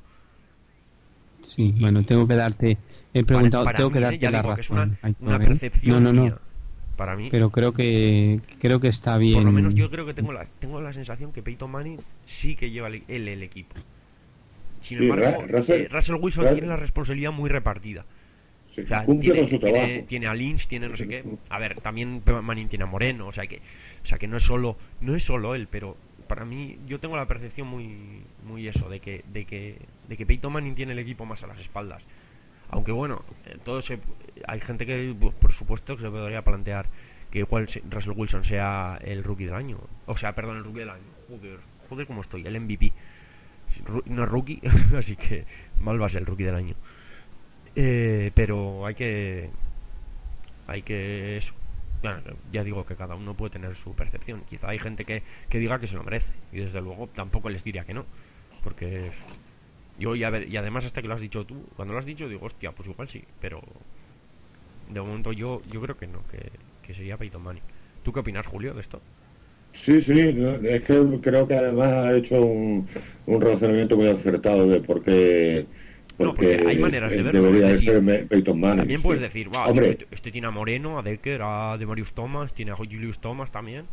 Sí, bueno, tengo que darte, he preguntado, para tengo mí, que eh, darte ya la digo razón. que es una, Aitor, una ¿eh? percepción No, no, no. mía. Para mí. Pero creo que creo que está bien. Por lo menos yo creo que tengo la tengo la sensación que Peyton Manning sí que lleva el, él el equipo. Sin Sí, embargo, Ra- Russell- eh, Russell Wilson Ra- tiene la responsabilidad muy repartida. Sí, O sea, cumple tiene, con su tiene, trabajo. tiene a Lynch, tiene no sé qué. A ver, también Manning tiene a Moreno, o sea que, o sea que no es solo, no es solo él, pero para mí yo tengo la percepción muy, muy eso de que, de que, de que Peyton Manning tiene el equipo más a las espaldas. Aunque bueno, eh, todo se, hay gente que por supuesto que se podría plantear que igual se- Russell Wilson sea el rookie del año, o sea, perdón, el rookie del año. Joder, joder cómo estoy, el M V P. Ru- No es rookie, así que mal va a ser el rookie del año. Eh, pero hay que hay que eso. Bueno, ya digo que cada uno puede tener su percepción. Quizá hay gente que, que diga que se lo merece y desde luego tampoco les diría que no, porque yo ya ver, y además hasta que lo has dicho tú, cuando lo has dicho digo, hostia, pues igual sí, pero de momento yo yo creo que no, que, que sería Peyton Manning. ¿Tú qué opinas, Julio, de esto? Sí, sí, no, es que creo que además ha hecho un, un razonamiento muy acertado de por qué, No, porque porque hay maneras de eh, verlo, debería es de decir, ser Me- Peyton Manning. también puedes Sí. decir, va, Hombre, este, este tiene a Moreno, a Decker, a Demarius Thomas, tiene a Julius Thomas también.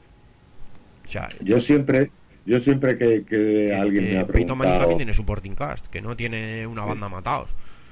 O sea, yo siempre, yo siempre que, que que, alguien me que ha Peyton Manning también preguntado, tiene supporting cast, que no tiene una sí, banda matados.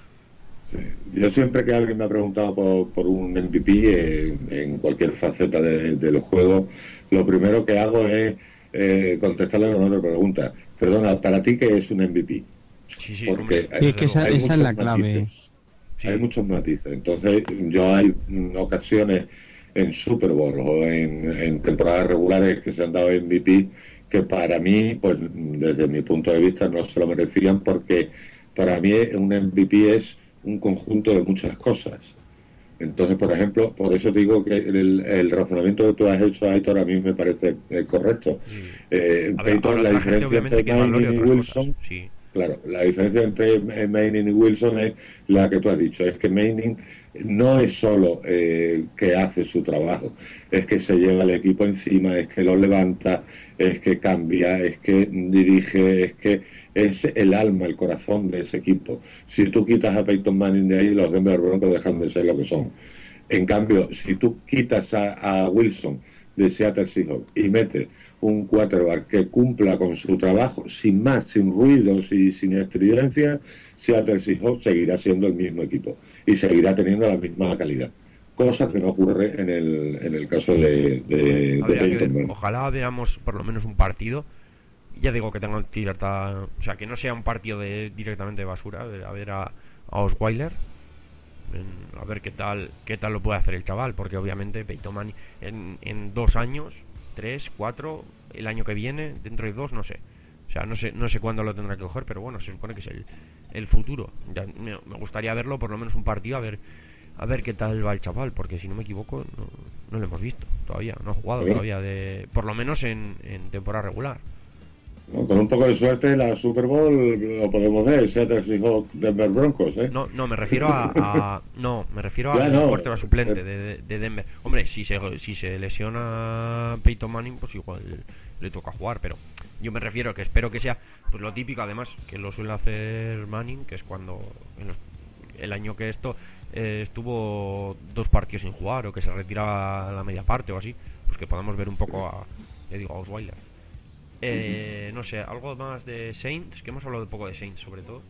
sí, yo siempre que alguien me ha preguntado por, por un M V P en, en cualquier faceta de, de los juegos, lo primero que hago es eh, contestarle con otra pregunta. Perdona, ¿para ti qué es un M V P? Sí, sí, Porque hombre, hay, Sí, es que desde esa, luego. hay esa es la muchos clave. matices. Hay Sí, muchos matices. Entonces, yo hay mm, ocasiones en Super Bowl o en, en temporadas regulares que se han dado M V P que para mí, pues desde mi punto de vista, no se lo merecían porque para mí un M V P es un conjunto de muchas cosas. Entonces, por ejemplo, por eso digo que el, el razonamiento que tú has hecho, Aitor, a mí me parece eh, correcto. sí. Eh, A ver, Peyton, habrá la otra gente diferencia obviamente entre que valore Manning y otras cosas. Wilson, Sí, claro, la diferencia entre Manning y Wilson es la que tú has dicho, es que Manning no es solo eh, que hace su trabajo, es que se lleva el equipo encima, es que lo levanta, es que cambia, es que dirige, es que es el alma, el corazón de ese equipo. Si tú quitas a Peyton Manning de ahí, los Denver Broncos dejan de ser lo que son. En cambio, si tú quitas a, a Wilson de Seattle Seahawks y metes un quarterback que cumpla con su trabajo, sin más, sin ruidos y sin estridencias, Seattle Seahawks seguirá siendo el mismo equipo y seguirá teniendo la misma calidad. Cosa que no ocurre en el, en el caso de, de, de habría que Peyton ver. Manning. Ojalá veamos por lo menos un partido. Ya digo que tenga cierta, o sea, que no sea un partido de directamente de basura, de a ver a, a Osweiler, en- a ver qué tal qué tal lo puede hacer el chaval, porque obviamente Peyton Manning en, en dos años, tres, cuatro, el año que viene, dentro de dos, no sé. O sea, no sé no sé cuándo lo tendrá que coger, pero bueno, se supone que es el, el futuro. Ya me, me gustaría verlo por lo menos un partido, a ver a ver qué tal va el chaval, porque si no me equivoco no, no lo hemos visto todavía, no ha jugado A ver. todavía de, por lo menos en, en temporada regular. ¿No? Con un poco de suerte, la Super Bowl lo podemos ver, Seattle Seahawks, Denver Broncos, ¿eh? No, no, me refiero a, a- no, me refiero Ya al no. quarterback suplente de, de, de Denver. Hombre, si se si se lesiona Peyton Manning, pues igual le toca jugar, pero yo me refiero que espero que sea pues lo típico, además, que lo suele hacer Manning, que es cuando en los- el año que esto eh, estuvo dos partidos sin jugar o que se retiraba a la media parte o así, pues que podamos ver un poco a, ya digo, a Osweiler. Eh, no sé, algo más de Saints, que hemos hablado un poco de Saints sobre todo.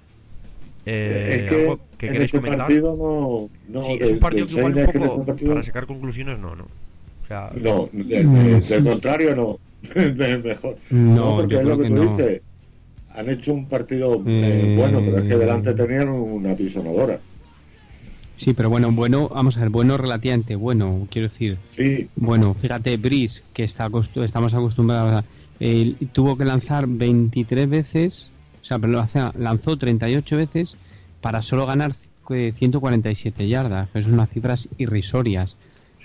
Eh, es que, ¿algo que en queréis este comentar? partido no... no Sí, de- es un partido del que igual un Saints, es que en poco este partido- para sacar conclusiones, no, no. O sea, No, de- de- del contrario no. Mejor. No, porque yo es lo creo que que tú no. dices. Han hecho un partido eh, Eh, bueno, pero es que delante tenían una apisonadora. Sí, pero bueno, bueno, vamos a ver, bueno relativamente bueno, quiero decir. Sí, Bueno, fíjate, Brice, que está acostu- estamos acostumbrados a... eh, tuvo que lanzar veintitrés veces, o sea, pero lanzó, lanzó treinta y ocho veces para solo ganar eh, ciento cuarenta y siete yardas, que son unas cifras irrisorias.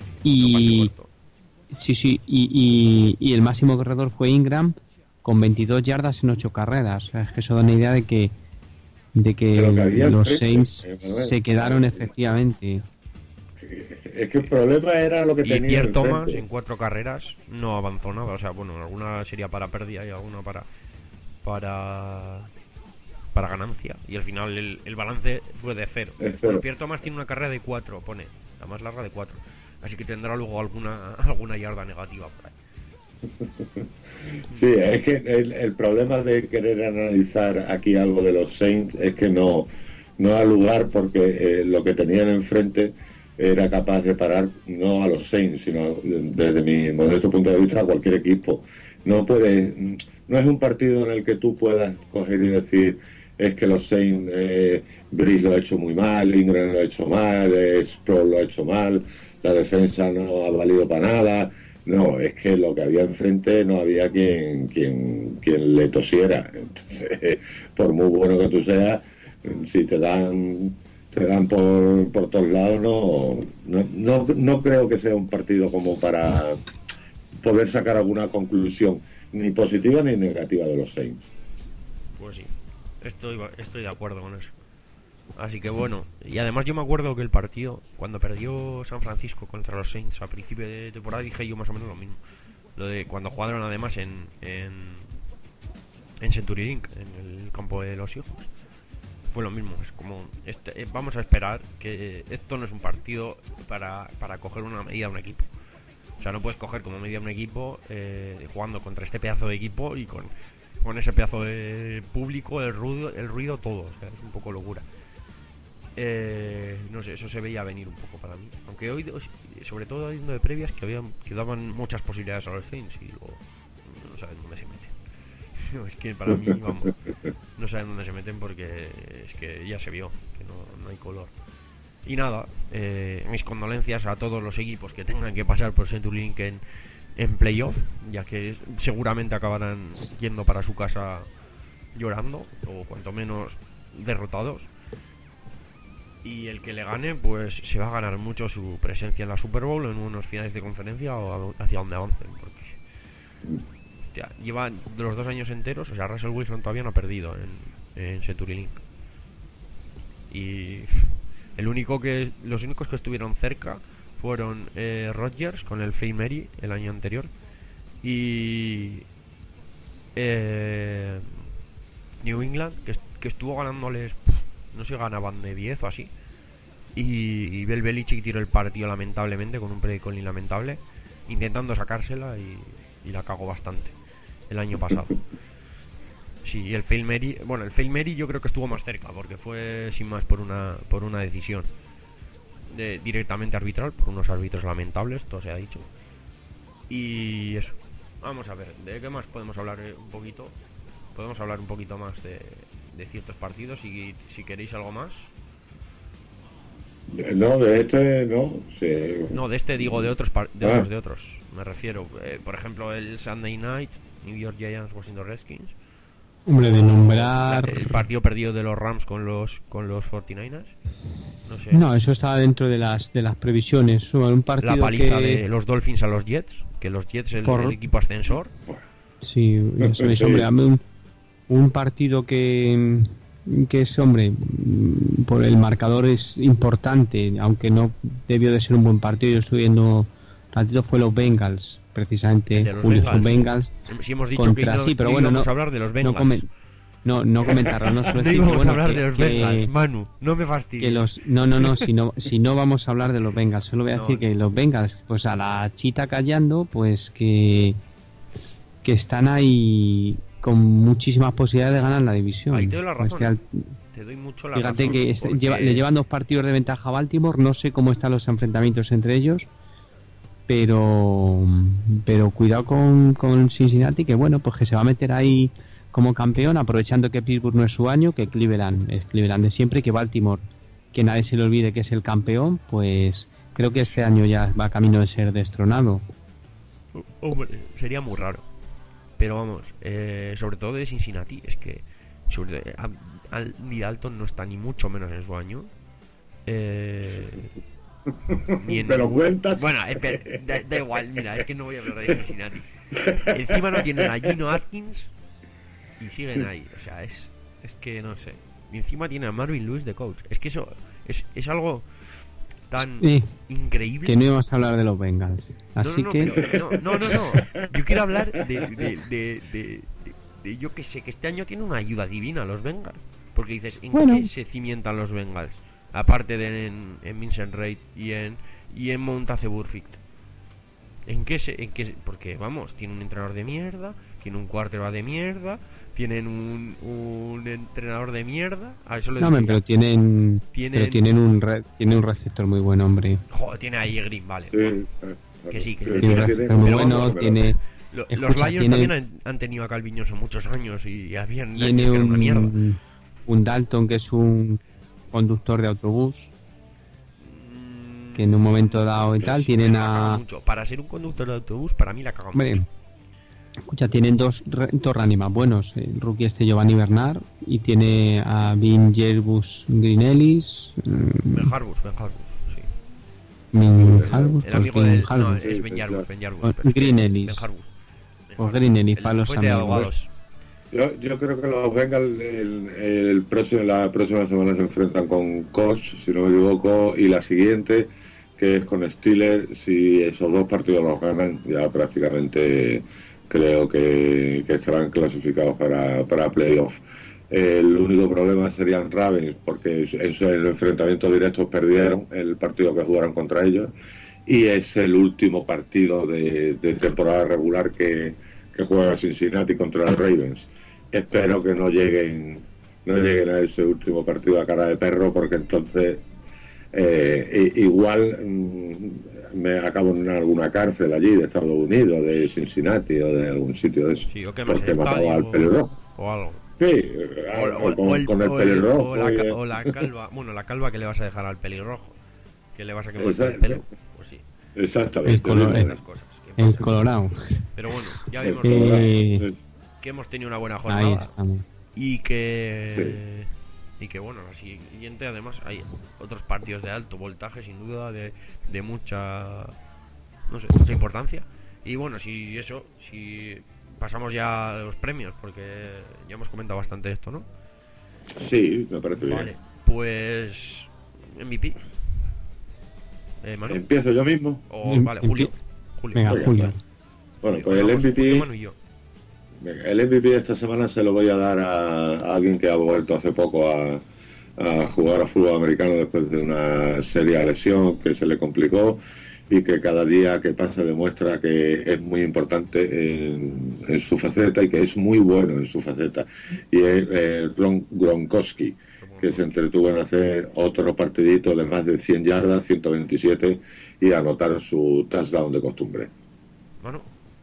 Y corto. sí, sí, y, y, y el máximo corredor fue Ingram con veintidós yardas en ocho carreras. O sea, es que eso da una idea de que de que Pero que había los enfrente, Saints eh, Manuel. se quedaron efectivamente. es que el problema era lo que Y tenía Pierre enfrente. Thomas en cuatro carreras no avanzó nada, o sea, bueno, alguna sería para pérdida y alguna para para para ganancia, y al final el, el balance fue de cero. Es cero. Bueno, Pierre Thomas tiene una carrera de cuatro, pone, la más larga de cuatro. Así que tendrá luego alguna alguna yarda negativa por ahí. Sí, es que el, el problema de querer analizar aquí algo de los Saints es que no, no da lugar, porque eh, lo que tenían enfrente era capaz de parar no a los Saints, sino desde mi modesto punto de vista a cualquier equipo. No puede, no es un partido en el que tú puedas coger y decir es que los Saints, eh, Brice lo ha hecho muy mal, Ingram lo ha hecho mal, eh, Sproul lo ha hecho mal, la defensa no ha valido para nada. No, es que lo que había enfrente no había quien quien, quien le tosiera. Entonces, por muy bueno que tú seas, si te dan te dan por, por todos lados, no, no, no, no creo que sea un partido como para poder sacar alguna conclusión, ni positiva ni negativa de los Saints. Pues sí, estoy, estoy de acuerdo con eso. Así que bueno, y además yo me acuerdo que el partido, cuando perdió San Francisco contra los Saints a principio de temporada, dije yo más o menos lo mismo. Lo de cuando jugaron además en en, en Century Link, en el campo de los hijos. Fue lo mismo, es como, este, eh, vamos a esperar que esto no es un partido para, para coger una medida de un equipo. O sea, no puedes coger como medida un equipo eh, jugando contra este pedazo de equipo y con, con ese pedazo de público, el ruido, el ruido todo. O sea, es un poco locura. Eh, no sé, eso se veía venir un poco para mí. Aunque hoy, sobre todo viendo de previas, que había que daban muchas posibilidades a los Saints y luego no saben dónde se meten. No, es que para mí, vamos, no saben dónde se meten porque es que ya se vio que no, no hay color. Y nada, eh, mis condolencias a todos los equipos que tengan que pasar por Century Link en, en playoff, ya que seguramente acabarán yendo para su casa llorando, o cuanto menos derrotados. Y el que le gane, pues se va a ganar mucho su presencia en la Super Bowl, en unos finales de conferencia o hacia donde avancen, porque hostia, lleva los dos años enteros, o sea, Russell Wilson todavía no ha perdido en, en Century Link. Y el único que los únicos que estuvieron cerca fueron eh, Rodgers con el Hail Mary el año anterior y eh, New England, que, que estuvo ganándoles, no sé, ganaban de diez o así. Y, y Bill Belichick tiró el partido lamentablemente con un play calling lamentable, intentando sacársela y, y la cagó bastante el año pasado. Sí, y el Hail Mary, bueno, el Hail Mary yo creo que estuvo más cerca porque fue sin más por una por una decisión de, directamente arbitral, por unos árbitros lamentables, todo se ha dicho. Y eso. Vamos a ver, ¿de qué más podemos hablar eh, un poquito? Podemos hablar un poquito más de, de ciertos partidos y si queréis algo más. No, de este no. Sí. No, de este digo de otros par- de ah. otros de otros. Me refiero, eh, por ejemplo, el Sunday Night, New York Giants, Washington Redskins. Hombre, de nombrar El partido perdido de los Rams con los con los cuarenta y nueve ers. No sé. No, eso estaba dentro de las de las previsiones. Un partido la paliza que... de los Dolphins a los Jets, que los Jets el, Por... el equipo ascensor. Sí, eso es, hombre, un, un partido que que es, hombre, por el marcador es importante, aunque no debió de ser un buen partido. Yo estoy viendo, ratito fue los Bengals, precisamente, de los Bengals. Bengals. Sí, hemos dicho contra, que no, sí, pero no bueno, íbamos no, a hablar de los Bengals. No, comen, no, no comentarlo, no solo no decir íbamos que, bueno, a hablar que, de los que, Bengals, Manu, no me fastidies. Que los, no, no, no, si no, si no vamos a hablar de los Bengals, solo voy a no, decir no. que los Bengals, pues a la chita callando, pues que que están ahí con muchísimas posibilidades de ganar la división. Ahí te doy la razón. Este al... Te doy mucho la Fíjate razón. que este, porque... lleva, le llevan dos partidos de ventaja a Baltimore. No sé cómo están los enfrentamientos entre ellos, pero pero cuidado con, con Cincinnati, que bueno, pues que se va a meter ahí como campeón, aprovechando que Pittsburgh no es su año, que Cleveland es Cleveland de siempre, que Baltimore, que nadie se le olvide que es el campeón, pues creo que este año ya va camino de ser destronado. Hombre, sería muy raro. Pero vamos, eh, sobre todo de Cincinnati, es que sobre, a, Andy Dalton no está ni mucho menos en su año. Eh, ni en ¿Me lo ningún... cuentas? Bueno, espera, da, da igual, mira, es que no voy a hablar de Cincinnati. Encima no tienen a Gino Atkins y siguen ahí. O sea, es, es que no sé. Y encima tiene a Marvin Lewis de coach. Es que eso es, es algo tan sí, increíble. Que no íbamos a hablar de los Bengals. Así no, no, que. Pero, no, no, no, no. Yo quiero hablar de, de, de, de, de, de. Yo que sé, que este año tiene una ayuda divina los Bengals. Porque dices, ¿en bueno. qué se cimientan los Bengals? Aparte de en, en Vincent Reid y en, y en Mount hace Burfict. ¿En qué se, en qué se, porque vamos, tiene un entrenador de mierda, tiene un quarterback de mierda, tienen un, un entrenador de mierda. A eso le no, hombre, pero tienen, tienen pero tienen un re, tiene un receptor muy buen, hombre. Joder, tiene ahí Green, vale. Sí, bueno, claro. que sí, que Tiene tiene un receptor muy bueno, vamos, tiene Lo, escucha, los Lions tiene, también han, han tenido a Calviñoso muchos años y habían tiene años que era una mierda. un, un Dalton que es un conductor de autobús que en un momento dado y tal Sí, tienen la caga a mucho. Para ser un conductor de autobús, para mí la caga hombre, mucho. escucha, tienen dos, dos running buenos, el rookie este Giovanni Bernard y tiene a Vin Jerbus Greenellis, Ben Harbus, Ben Harbus, sí. Min Harbus, El pues amigo Vin de... No, Harbus, es Sí, Ben sí, Harbus, claro. Ben Harbus. O pero es que Greenellis. Ben Harbus. Ben o Harbus. Greenellis El para los fuente de amigos. abogados. Yo, yo creo que los Bengals el, el próximo, la próxima semana se enfrentan con Colts, si no me equivoco, y la siguiente, que es con Steelers. Si esos dos partidos los ganan, ya prácticamente creo que, que estarán clasificados para, para playoff. El único problema serían Ravens, porque en su enfrentamiento directo perdieron el partido que jugaron contra ellos, y es el último partido de, de temporada regular que, que juega Cincinnati contra los Ravens. Espero que no lleguen no lleguen a ese último partido a cara de perro, porque entonces eh, igual mmm, me acabo en alguna cárcel allí de Estados Unidos, de Cincinnati o de algún sitio de eso, Sí, o que más porque he matado al o, pelirrojo. o algo. Sí, O, o- con, o el, con el o el- pelirrojo. o la, ca- y- o la calva. Bueno, la calva que le vas a dejar al pelirrojo. Que le vas a quemar el Exacto. pelo. Pues sí, Exactamente. El color- sí, el- las cosas. que El pasan. Colorado. Pero bueno, ya sí, vimos sí, Eh, sí. que hemos tenido una buena Ahí jornada. estamos. Y que... Y que bueno, la siguiente además hay otros partidos de alto voltaje, sin duda, de, de mucha... No sé, mucha importancia. Y bueno, si eso, si pasamos ya a los premios, porque ya hemos comentado bastante esto, ¿no? Sí, me parece bien. Vale, pues... M V P. Eh, Manu. Empiezo yo mismo. O, Em- vale, Julio. empie- Julio. Venga, Venga, Julio. va. Bueno, Julio, pues el vamos, M V Julio, P, Manu y yo. venga, el M V P de esta semana se lo voy a dar a, a alguien que ha vuelto hace poco a, a jugar a fútbol americano después de una seria lesión que se le complicó, y que cada día que pasa demuestra que es muy importante en, en su faceta, y que es muy bueno en su faceta, y es eh, Gron- Gronkowski, que se entretuvo en hacer otro partidito de más de cien yardas, ciento veintisiete, y anotar su touchdown de costumbre. Manu.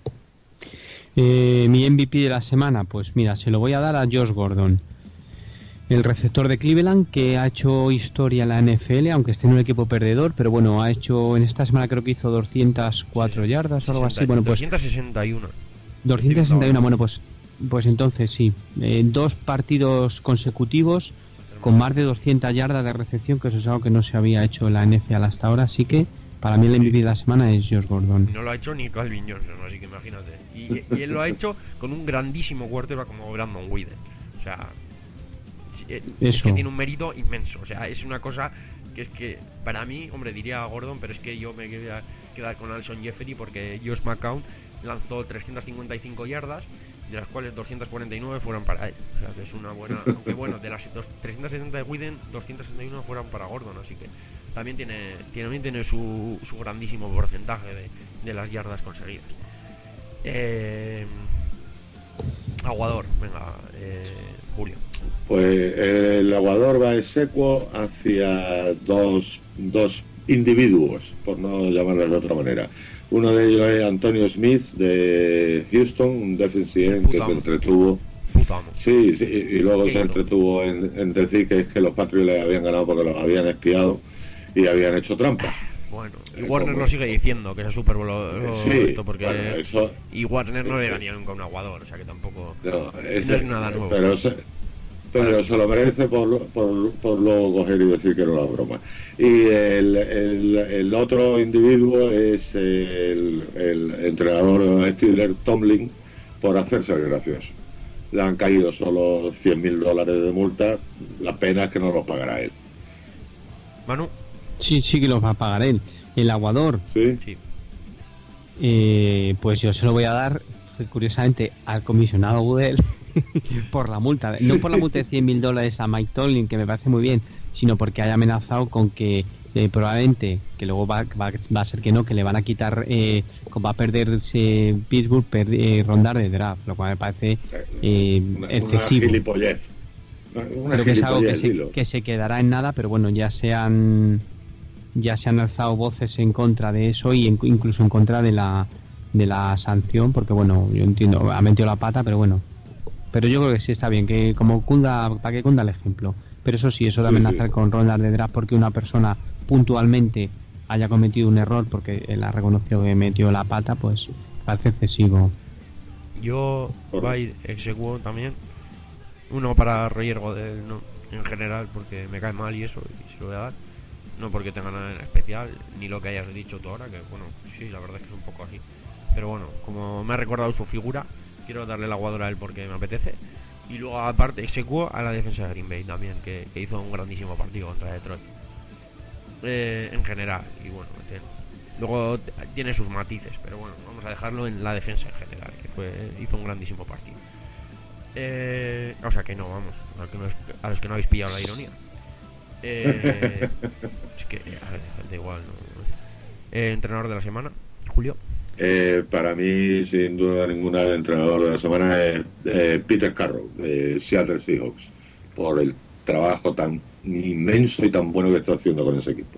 Eh, mi M V P de la semana, pues mira, se lo voy a dar a Josh Gordon, el receptor de Cleveland, que ha hecho historia en la N F L, aunque esté en un equipo perdedor, pero bueno, ha hecho en esta semana creo que hizo doscientas cuatro Sí, yardas o algo así. sesenta Bueno, pues doscientos sesenta y uno. doscientos sesenta y uno, bueno, pues pues entonces sí, eh, dos partidos consecutivos con más de doscientas yardas de recepción, que eso es algo que no se había hecho en la N F L hasta ahora, así que para mí el M V P de la semana es Josh Gordon. No lo ha hecho ni Calvin Johnson, así que imagínate. Y, y él lo ha hecho con un grandísimo quarterback como Brandon Whedon. O sea, sí, eh, es Eso. que tiene un mérito inmenso. O sea, es una cosa que es que para mí, hombre, diría Gordon, pero es que yo me quería quedar con Alshon Jeffrey, porque Josh McCown lanzó trescientas cincuenta y cinco yardas, de las cuales doscientas cuarenta y nueve fueron para él. O sea, que es una buena... Aunque bueno, de las dos, trescientas setenta de Whedon, doscientas sesenta y uno fueron para Gordon, así que también tiene, tiene, también tiene su, su grandísimo porcentaje de, de las yardas conseguidas. Eh, Aguador, venga, eh, Julio. Pues el aguador va execuo hacia dos, dos individuos, por no llamarlos de otra manera. Uno de ellos es Antonio Smith de Houston, un defensive end que se entretuvo. Puta amo. Sí, sí, y luego ¿Qué se hizo? entretuvo en, en decir que es que los Patriots le habían ganado porque los habían espiado y habían hecho trampa. Bueno, y Eh, Warner como- lo sigue diciendo, que es Super Bowl lo- Sí, esto, porque... bueno, eso- Y Warner no le sí. ganó nunca a un Aguador, o sea que tampoco... No, no ese- es nada nuevo. Pero se, pero se lo merece por, por, por luego coger y decir que era una broma. Y el, el, el otro individuo es el, el entrenador Steelers, Tomlin, por hacerse el gracioso. Le han caído solo cien mil dólares de multa, la pena es que no los pagará él. Manu, Sí, sí que los va a pagar él. El aguador, ¿Sí? sí. eh, pues yo se lo voy a dar, curiosamente, al comisionado Goodell por la multa. No por la multa de cien mil dólares a Mike Tomlin, que me parece muy bien, sino porque haya amenazado con que eh, probablemente, que luego va, va, va a ser que no, que le van a quitar, eh, va a perderse Pittsburgh, per, eh, rondar de draft, lo cual me parece eh, una, excesivo. Una gilipollez. Una Creo que es algo que se, dilo. que se quedará en nada, pero bueno, ya se han ya se han alzado voces en contra de eso y en, incluso en contra de la de la sanción, porque bueno, yo entiendo, ha metido la pata, pero bueno, pero yo creo que sí está bien, que como cunda, para que cunda el ejemplo. Pero eso sí, eso de amenazar sí, sí. con rondas de draft porque una persona puntualmente haya cometido un error porque él ha reconocido que metió la pata, pues parece excesivo. Yo voy execuo también uno para Roger Godel, no, en general, porque me cae mal y eso, y se lo voy a dar. No porque tenga nada en especial, ni lo que hayas dicho tú ahora, que bueno, sí, la verdad es que es un poco así. Pero bueno, como me ha recordado su figura, quiero darle la guadora a él porque me apetece. Y luego aparte execuo a la defensa de Green Bay también, que, que hizo un grandísimo partido contra Detroit. Eh, en general, y bueno, tiene, luego tiene sus matices, pero bueno, vamos a dejarlo en la defensa en general, que fue hizo un grandísimo partido. Eh, o sea que no, vamos, a, que no es, a los que no habéis pillado la ironía. Eh, es que, a ver, da igual, no. Eh, entrenador de la semana, Julio. Eh, para mí, sin duda ninguna, el entrenador de la semana es eh, Peter Carroll, de Seattle Seahawks, por el trabajo tan inmenso y tan bueno que está haciendo con ese equipo.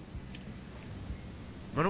Bueno,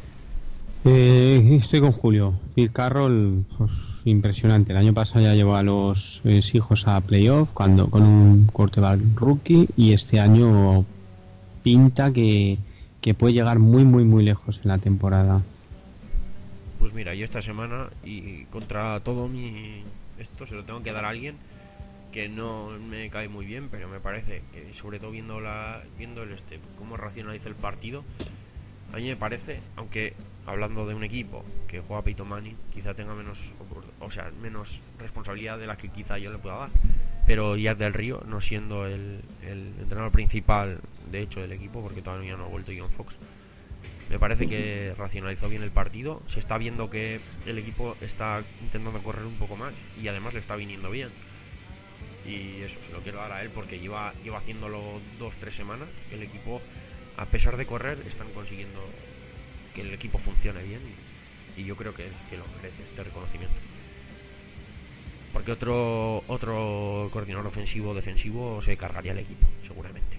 eh, estoy con Julio. Pete Carroll, pues, impresionante. El año pasado ya llevó a los eh, Seahawks a playoff cuando con un quarterback rookie, y este año pinta que, que puede llegar muy muy muy lejos en la temporada. Pues mira, yo esta semana, y contra todo mi... esto se lo tengo que dar a alguien que no me cae muy bien, pero me parece que, sobre todo viendo la viendo el este cómo racionaliza el partido, a mí me parece, aunque hablando de un equipo que juega Peyton Manning, quizá tenga menos, o sea, menos responsabilidad de la que quizá yo le pueda dar, pero Jack del Río, no siendo el, el entrenador principal de hecho del equipo, porque todavía no ha vuelto John Fox, me parece que racionalizó bien el partido. Se está viendo que el equipo está intentando correr un poco más y además le está viniendo bien. Y eso se lo quiero dar a él porque lleva, lleva haciéndolo dos, tres semanas. El equipo, a pesar de correr, están consiguiendo que el equipo funcione bien. Y, y yo creo que, que lo merece este reconocimiento. Porque otro otro coordinador ofensivo o defensivo se cargaría el equipo, seguramente.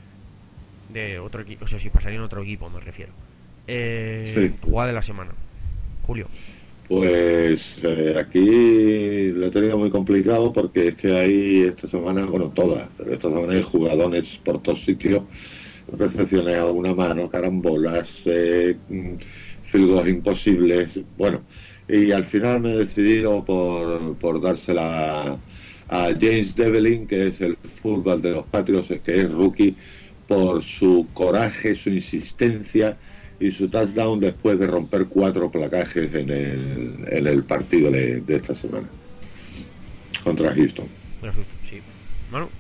De otro equipo, o sea, si pasaría en otro equipo, me refiero. Eh, sí. Jugada de la semana, Julio. Pues eh, aquí lo he tenido muy complicado porque es que hay esta semana, bueno, todas, pero esta semana hay jugadores por todos sitios, recepciones a una mano, carambolas, eh, field goals imposibles, bueno, y al final me he decidido por, por dársela a James Develin, que es el fullback de los Patriots, que es rookie, por su coraje, su insistencia y su touchdown después de romper cuatro placajes en el, en el partido de, de esta semana contra Houston. Sí. Manu.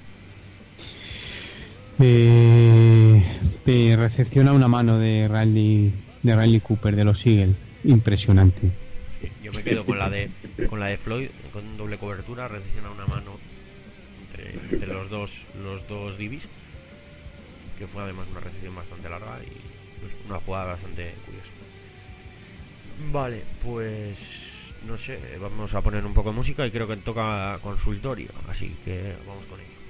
Eh, eh, recepciona una mano de Riley, de Riley Cooper de los Eagles, impresionante. Sí, yo me quedo con la de con la de Floyd, con doble cobertura, recepciona una mano entre, entre los dos los dos divis, que fue además una recepción bastante larga y pues, una jugada bastante curiosa. Vale, pues no sé, vamos a poner un poco de música y creo que toca consultorio, así que vamos con ello.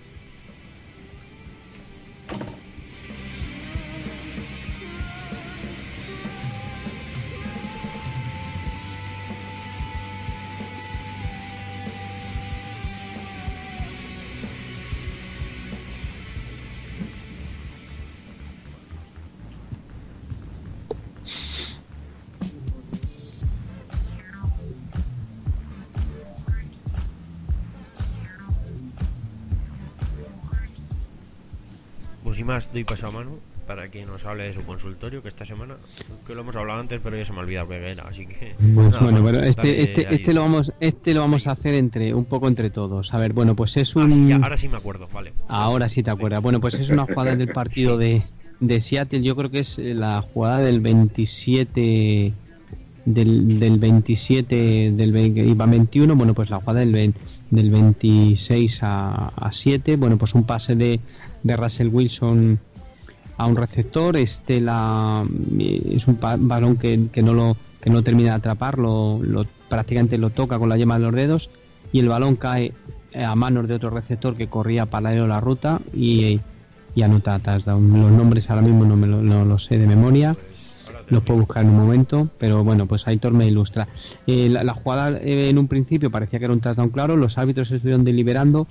Pues sin más, doy paso a Manu para que nos hable de su consultorio, que esta semana, que lo hemos hablado antes, pero ya se me ha olvidado que era, así que... Pues nada, bueno, bueno, este, este, este lo vamos este lo vamos a hacer entre un poco entre todos. A ver, bueno, pues es un... Ah, sí, ya, ahora sí me acuerdo, vale. Ahora sí te acuerdas. Bueno, pues es una jugada del partido de, de Seattle, yo creo que es la jugada del veintisiete... Del, del veintisiete, del iba veintiuno, bueno, pues la jugada del, veinte, del veintiséis a, a siete, bueno, pues un pase de, de Russell Wilson a un receptor, este la es un pa- balón que, que no lo que no termina de atrapar, lo, lo prácticamente lo toca con la yema de los dedos y el balón cae a manos de otro receptor que corría paralelo a la ruta y, y anota touchdown. Los nombres ahora mismo no me lo, no lo sé de memoria, los puedo buscar en un momento, pero bueno, pues Aitor me ilustra. Eh, la, la jugada eh, en un principio parecía que era un touchdown claro, los árbitros estuvieron deliberando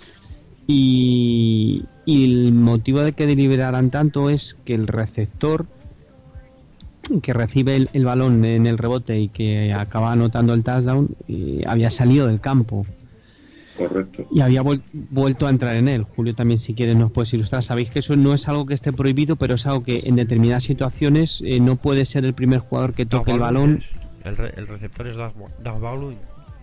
y, y el motivo de que deliberaran tanto es que el receptor que recibe el, el balón en el rebote y que acaba anotando el touchdown eh, había salido del campo. Correcto. Y había vuel- vuelto a entrar en él. Julio también, si quieres, nos puedes ilustrar. Sabéis que eso no es algo que esté prohibido, pero es algo que en determinadas situaciones eh, no puede ser el primer jugador que toque el balón. Es- el, re- el receptor es Doug Doug Baldwin.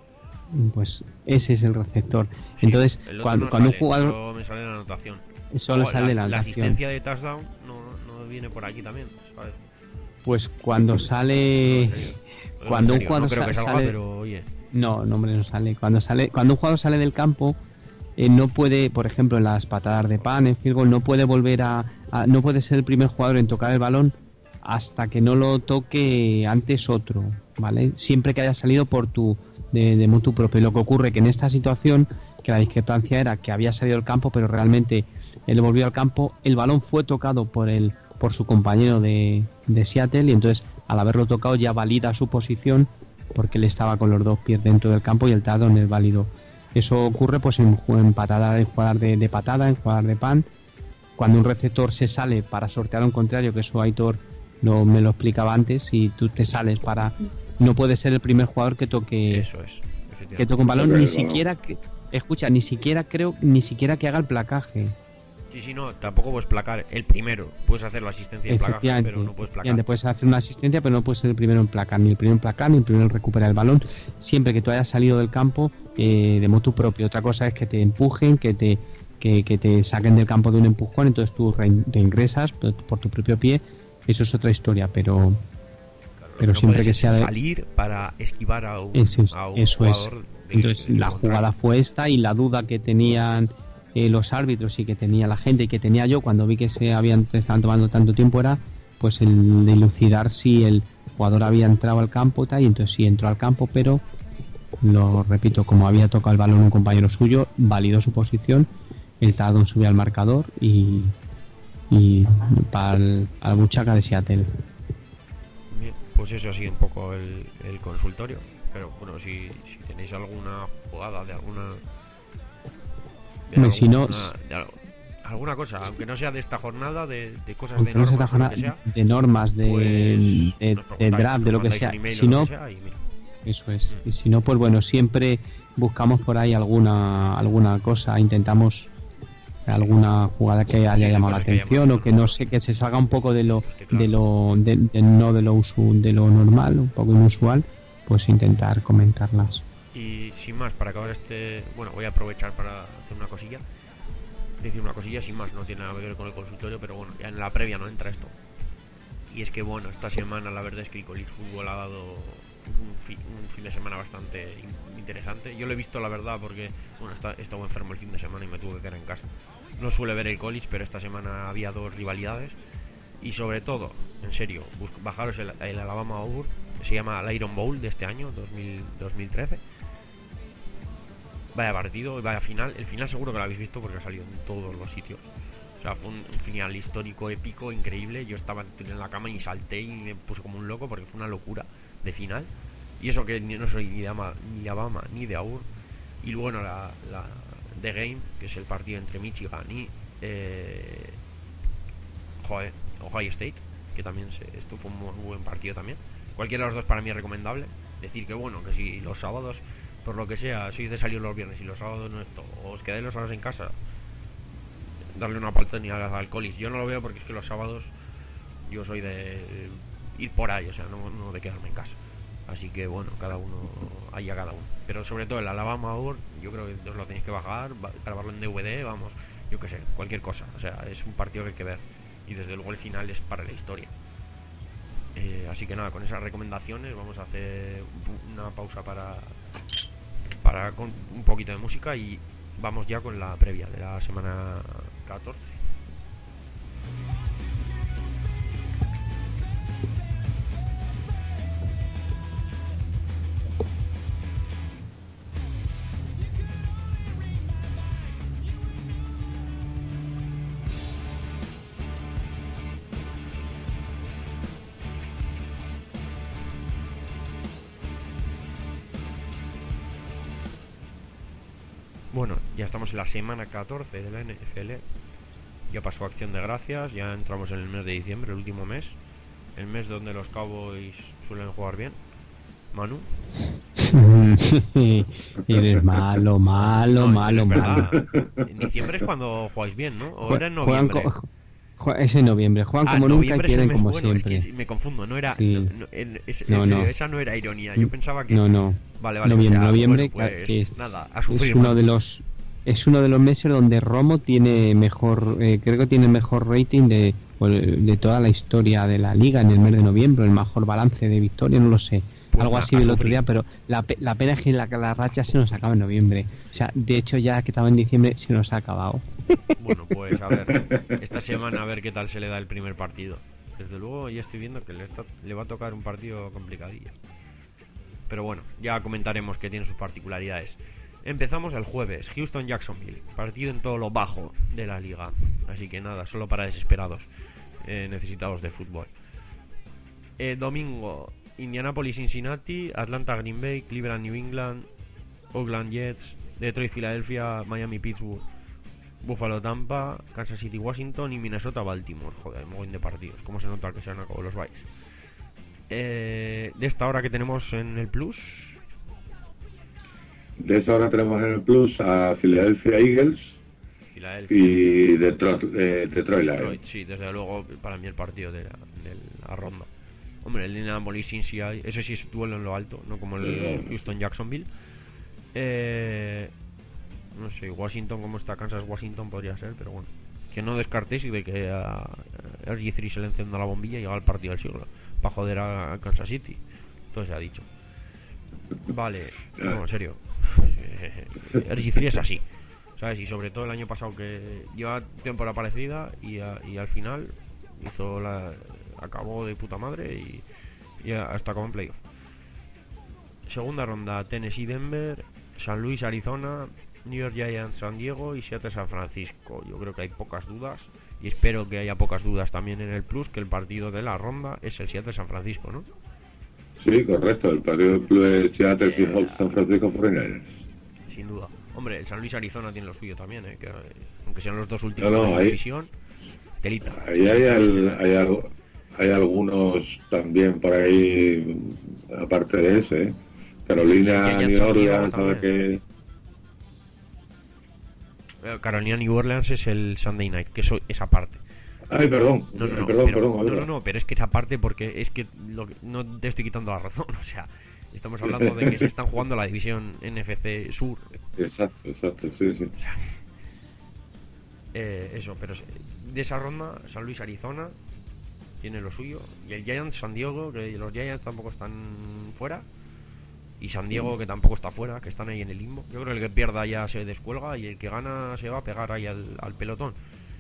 Pues ese es el receptor. Sí, Entonces, el otro cuando, no cuando un sale, jugador solo me sale la anotación. solo Oh, sale la la anotación, asistencia de touchdown no, no viene por aquí también, ¿sabes? pues cuando No, sale, en serio. cuando En un serio, jugador no creo que sa- salga, sale, pero oye, no, no, hombre, no sale. Cuando sale, cuando un jugador sale del campo, eh, no puede, por ejemplo, en las patadas de pan, en field goal, no puede volver a, a- no puede ser el primer jugador en tocar el balón hasta que no lo toque antes otro, ¿vale? Siempre que haya salido por tu de, de motu propio. Y lo que ocurre que en esta situación, que la discrepancia era que había salido del campo, pero realmente él volvió al campo, el balón fue tocado por el por su compañero de, de Seattle y entonces al haberlo tocado ya valida su posición porque él estaba con los dos pies dentro del campo y el touchdown es válido. Eso ocurre pues en, en patada, en jugadas de, de patada, en jugadas de pan, cuando un receptor se sale para sortear a un contrario, que eso Aitor lo, me lo explicaba antes, si tú te sales para... No puede ser el primer jugador que toque eso es. efectivamente. que toque un balón, Toque ni el balón. siquiera que, escucha, ni siquiera creo, ni siquiera que haga el placaje. Sí, sí, no, tampoco puedes placar el primero. Puedes hacer la asistencia de placaje, Efectivamente, pero no puedes placar. efectivamente, puedes hacer una asistencia, pero no puedes ser el primero en placar, ni el primero en placar, ni el primero en recuperar el balón. Siempre que tú hayas salido del campo eh, de motu propio. Otra cosa es que te empujen, que te que, que te saquen del campo de un empujón, entonces tú rein- reingresas por, por tu propio pie. Eso es otra historia, pero Claro, pero no siempre puedes que sea de- salir para esquivar a un, eso es, a un eso es. jugador de- Entonces del la contrario. jugada fue esta y la duda que tenían eh, los árbitros y que tenía la gente y que tenía yo cuando vi que se habían estaban tomando tanto tiempo era pues el de elucidar si el jugador había entrado al campo tal, y entonces sí entró al campo, pero lo repito, como había tocado el balón un compañero suyo, validó su posición, el touchdown subió al marcador y y para el, a la buchaca de Seattle. Bien, pues eso ha sido un poco el, el consultorio. Pero bueno, si, si tenéis alguna jugada de alguna. De Hombre, si no- alguna, de algo- alguna cosa, aunque no sea de esta jornada, de, de cosas de Aunque no se normas está o lo que sea, de normas, de, pues de, nos de preguntáis, draft, de nos lo que mandáis sea. un email o Si lo no, que sea y mira. eso es. Mm. Y si no, pues bueno, siempre buscamos por ahí alguna alguna cosa, intentamos alguna jugada que haya Sí, llamado la cosas que atención llaman o que no sé, que se salga un poco de lo Este, claro. de lo de, de- no de lo usu, de lo normal, un poco inusual, pues intentar comentarlas. Y sin más, para acabar este. Bueno, voy a aprovechar para hacer una cosilla. Decir una cosilla sin más, no tiene nada que ver con el consultorio, pero bueno, ya en la previa no entra esto. Y es que bueno, esta semana la verdad es que el College Football ha dado un, fi- un fin de semana bastante in- interesante. Yo lo he visto la verdad porque, bueno, está- he estado enfermo el fin de semana y me tuve que quedar en casa. No suele ver el college, pero esta semana había dos rivalidades. Y sobre todo, en serio, bus- bajaros el, el Alabama Auburn, que se llama el Iron Bowl de este año, dos mil, dos mil trece. Vaya partido, vaya final. El final seguro que lo habéis visto porque ha salido en todos los sitios. O sea, fue un, un final histórico, épico, increíble. Yo estaba en la cama y salté y me puse como un loco porque fue una locura de final. Y eso que ni- no soy ni de, Ama- ni de Alabama ni de Auburn. Y luego bueno, la, la The Game, que es el partido entre Michigan y eh, joder, Ohio State, que también se, esto fue un muy buen partido también. Cualquiera de los dos para mí es recomendable. Decir que bueno, que si los sábados, por lo que sea, sois de salir los viernes y los sábados no esto, o os quedáis los sábados en casa, darle una oportunidad al college. Yo no lo veo porque es que los sábados yo soy de ir por ahí, o sea, no, no de quedarme en casa. Así que bueno, cada uno, allá cada uno. Pero sobre todo el Alabama Auburn, yo creo que os lo tenéis que bajar, va- grabarlo en D V D, vamos, yo qué sé, cualquier cosa. O sea, es un partido que hay que ver. Y desde luego el final es para la historia. Eh, así que nada, con esas recomendaciones vamos a hacer una pausa para, para con un poquito de música y vamos ya con la previa de la semana catorce. Bueno, ya estamos en la semana catorce de la N F L. Ya pasó Acción de Gracias, ya entramos en el mes de diciembre, el último mes. El mes donde los Cowboys suelen jugar bien. Manu. Eres malo, malo, No, malo, es malo. En diciembre es cuando jugáis bien, ¿no? O Jue- era en juegan noviembre. co- ju- es en noviembre. Juegan Ah, como nunca y noviembre es el pierden mes como bueno, es siempre. que me confundo, no era... Sí. no, no, en- es- No, es- no. Esa no era ironía, yo pensaba que... No, no. Vale, vale, Noviembre, o sea, noviembre, bueno, pues, que es, nada, a es sufrir. uno Manu. de los es uno de los meses donde Romo tiene mejor, eh, creo que tiene el mejor rating de de toda la historia de la liga en el mes de noviembre, el mejor balance de victoria, no lo sé. Pues Algo a- así a vi el otro sufrir. día, pero la, pe- la pena es que la, la racha se nos acaba en noviembre. O sea, de hecho ya que estaba en diciembre se nos ha acabado. Bueno, pues a ver, esta semana a ver qué tal se le da el primer partido. Desde luego ya estoy viendo que le, está- le va a tocar un partido complicadillo. Pero bueno, ya comentaremos que tiene sus particularidades. Empezamos el jueves, Houston-Jacksonville, partido en todo lo bajo de la liga. Así que nada, solo para desesperados, eh, necesitados de fútbol. Eh, domingo, Indianapolis-Cincinnati, Atlanta-Green Bay, Cleveland-New England, Oakland-Jets, Detroit-Filadelfia, Miami-Pittsburgh, Buffalo-Tampa, Kansas City-Washington y Minnesota-Baltimore. Joder, mogollón de partidos. ¿Cómo se nota que se han acabado los byes? Eh, de esta hora que tenemos en el Plus, De esa hora tenemos en el Plus a Philadelphia Eagles Filadelfia, y Detroit, eh, Detroit Lions. Detroit, sí, desde luego para mí el partido de la, de la ronda. Hombre, el Indianapolis Cincinnati, eso sí es duelo en lo alto, no como el Houston Jacksonville. Eh, no sé, Washington, como está Kansas Washington podría ser, pero bueno, que no descartéis de que a R G tres se le encienda la bombilla y llega el partido del siglo para joder a Kansas City. Todo se ha dicho. Vale, no, en serio. R G tres es así, ¿sabes? Y sobre todo el año pasado que lleva temporada parecida y, a- y al final hizo la acabó de puta madre y, y hasta acabó en playoff. Segunda ronda, Tennessee Denver, San Luis Arizona, New York Giants San Diego y Seattle San Francisco. Yo creo que hay pocas dudas y espero que haya pocas dudas también en el Plus que el partido de la ronda es el Seattle San Francisco, ¿no? Sí, correcto. El partido del Plus es Seattle Seahawks San Francisco cuarenta y nueve ers. Sin duda. Hombre, el San Luis Arizona tiene lo suyo también, ¿eh? Que, eh, aunque sean los dos últimos No, no, de la ahí- división, telita. Ahí hay, al- hay, al- hay algunos también por ahí, aparte de ese. ¿eh? Carolina, Giants New San Diego Orleans, a ver qué. Eh, Carolina New Orleans es el Sunday Night, que eso es aparte. Ay, perdón, No, no, no, perdón, pero, perdón. no, verdad. no, no, pero es que es aparte porque es que lo que- no te estoy quitando la razón, o sea, estamos hablando de que se están jugando la división N F C Sur, Exacto, exacto, sí, sí. o sea, eh, eso, pero se- de esa ronda, San Luis Arizona tiene lo suyo, y el Giants San Diego, que los Giants tampoco están fuera, y San Diego que tampoco está fuera, que están ahí en el limbo. Yo creo que el que pierda ya se descuelga y el que gana se va a pegar ahí al, al pelotón.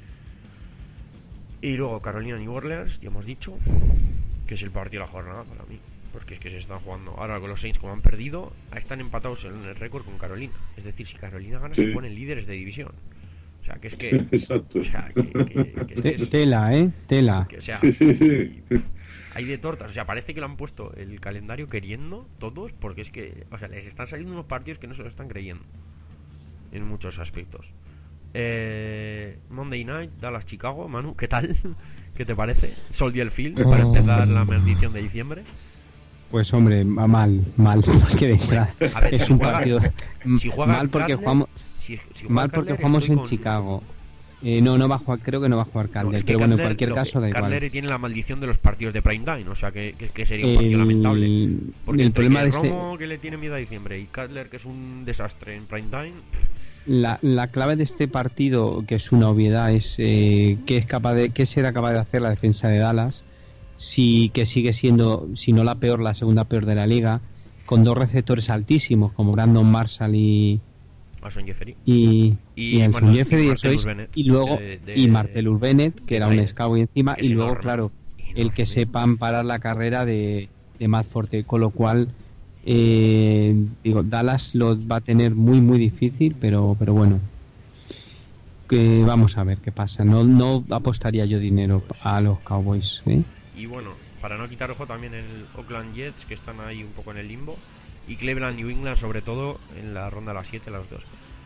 Y luego Carolina New Orleans, ya hemos dicho, que es el partido de la jornada para mí. Porque es que se están jugando. Ahora con los Saints, como han perdido, están empatados en el récord con Carolina. Es decir, si Carolina gana, Sí. se ponen líderes de división. O sea, que es que. Exacto. O sea, que, que- que es que Te- es- Tela, ¿eh? Tela. que, o sea, Sí, sí, sí. hay de tortas. O sea, parece que lo han puesto el calendario queriendo todos, porque es que, o sea, les están saliendo unos partidos que no se lo están creyendo en muchos aspectos. Eh, Monday Night, Dallas Chicago, Manu, ¿qué tal? ¿Qué te parece? Soldier Field para Oh. empezar la maldición de diciembre. Pues hombre, va mal, mal, porque de entrada a ver, es si un juega- partido si juega mal porque Cutler, jugamos Si, si juega mal porque Cutler, jugamos estoy en con- Chicago. Eh, no, no va a jugar, creo que no va a jugar No, Calder, es que pero bueno, en Cutler- cualquier lo que- caso da igual. Cutler tiene la maldición de los partidos de prime time, o sea que, que, que sería un partido lamentable. El, Porque el entre problema que de este, Romo, que le tiene miedo a diciembre, y Cutler, que es un desastre en prime time. la, la clave de este partido, que es una obviedad, es eh, qué es capaz de, qué será capaz de hacer la defensa de Dallas, si que sigue siendo, si no la peor, la segunda peor de la liga, con dos receptores altísimos como Brandon Marshall y Mason Jeffery. y, Y, y, bueno, Anson Jeffrey, y eso Martellus es, Bennett, y luego de- de- y Martellus Bennett, que era un Bryant, scout encima, que y es luego enorme, claro enorme. el que sepan parar la carrera de, de Matt Forte, con lo cual eh, digo, Dallas lo va a tener muy muy difícil, pero pero bueno, que vamos a ver qué pasa. No no apostaría yo dinero a los Cowboys, ¿eh? Y bueno, para no quitar ojo también el Oakland Jets, que están ahí un poco en el limbo, y Cleveland New England, sobre todo en la ronda de las siete, las dos.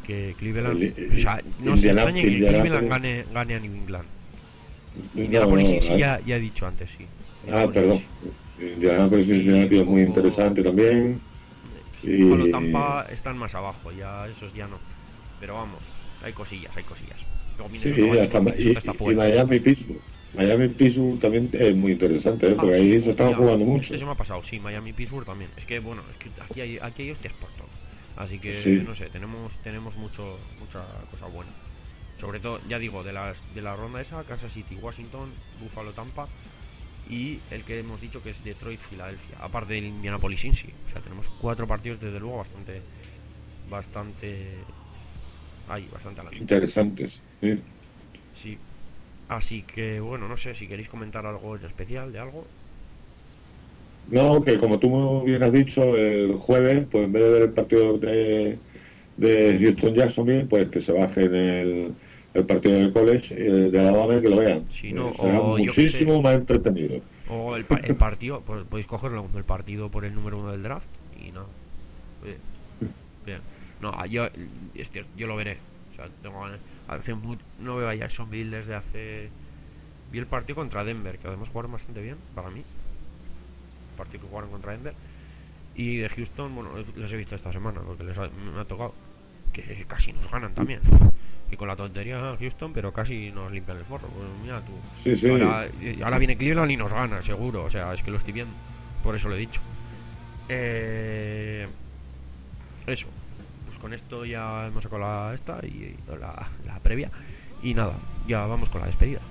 que Cleveland, El- o sea, no se Indiana- extrañe que Indianapolis- Cleveland gane, gane a New England. No, Indianapolis no, sí, ah, ya, ya he dicho antes, sí. Ah, Indianapolis, perdón. sí. Indianapolis y Y Cincinnati es muy un poco- interesante también. Y- Buffalo, Tampa están más abajo, ya esos ya no. Pero vamos, hay cosillas, hay cosillas. Luego Minnesota, Sí, vale, hasta, Minnesota y, está y fuerte. Miami Pittsburgh. Miami Pittsburgh también es muy interesante, ¿eh? Ah, Porque sí, ahí se están hostia, jugando mucho. Este se me ha pasado, sí, Miami Pittsburgh también. Es que bueno, es que aquí hay, aquí hay hostias por todo. Así que Sí. no sé, tenemos tenemos mucho mucha cosa buena. Sobre todo, ya digo, de las de la ronda esa, Kansas City, Washington, Buffalo, Tampa y el que hemos dicho que es Detroit, Filadelfia. Aparte del Indianapolis Cincy. O sea, tenemos cuatro partidos desde luego bastante bastante hay bastante a la vista. Interesantes. Sí. Sí. Así que bueno, no sé si queréis comentar algo en especial de algo. No, que como tú muy bien has dicho, el jueves, pues en vez de ver el partido de, de Houston Jacksonville, pues que se bajen el, el partido del college eh, de Alabama y que lo vean. Sí, no, Eh, será o yo qué muchísimo sé. más entretenido. O el, pa- el partido, pues podéis cogerlo como el partido por el número uno del draft y no. Bien. Bien. No, ah, yo, es cierto, yo lo veré. O sea, tengo ganas. Hace mu- no veo a Jacksonville desde hace. Vi el partido contra Denver, que además jugaron bastante bien para mí. El partido que jugaron contra Denver. Y de Houston, bueno, les he visto esta semana, porque les ha, me ha tocado. Que casi nos ganan también. Y con la tontería Houston, pero casi nos limpian el forro. Pues mira tú. Sí, sí. Ahora, ahora viene Cleveland y nos gana, seguro. O sea, es que lo estoy viendo. Por eso lo he dicho. Eh, eso. Pues con esto ya hemos sacado la esta y la, la previa. Y nada, ya vamos con la despedida.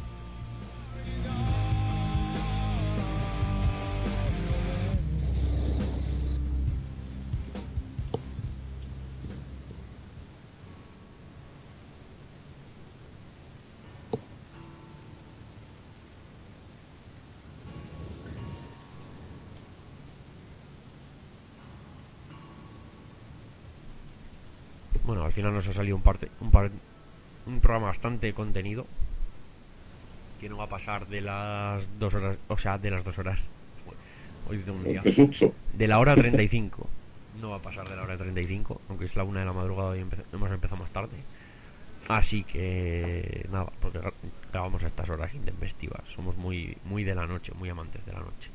Bueno, al final nos ha salido un parte, un par, un programa bastante contenido. Que no va a pasar de las dos horas, o sea, de las dos horas. Hoy de un día. Qué susto. De la hora treinta y cinco. No va a pasar de la hora treinta y cinco, aunque es la una de la madrugada y empe- hemos empezado más tarde. Así que nada, porque gra- grabamos a estas horas intempestivas. Somos muy, muy de la noche, muy amantes de la noche.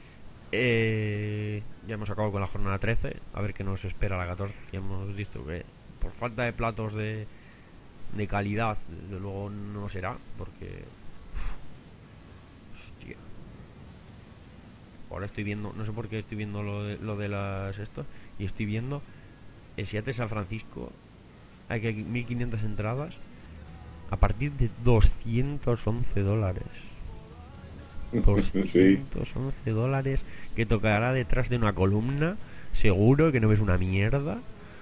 Eh, ya hemos acabado con la jornada trece. A ver qué nos espera la catorce. Ya hemos visto que por falta de platos de, de calidad, desde luego no será, porque hostia. Ahora estoy viendo, no sé por qué estoy viendo lo de, lo de las esto y estoy viendo el Seattle San Francisco. Hay que mil quinientas entradas a partir de doscientos once dólares. Sí. doscientos once dólares que tocará detrás de una columna. Seguro que no ves una mierda.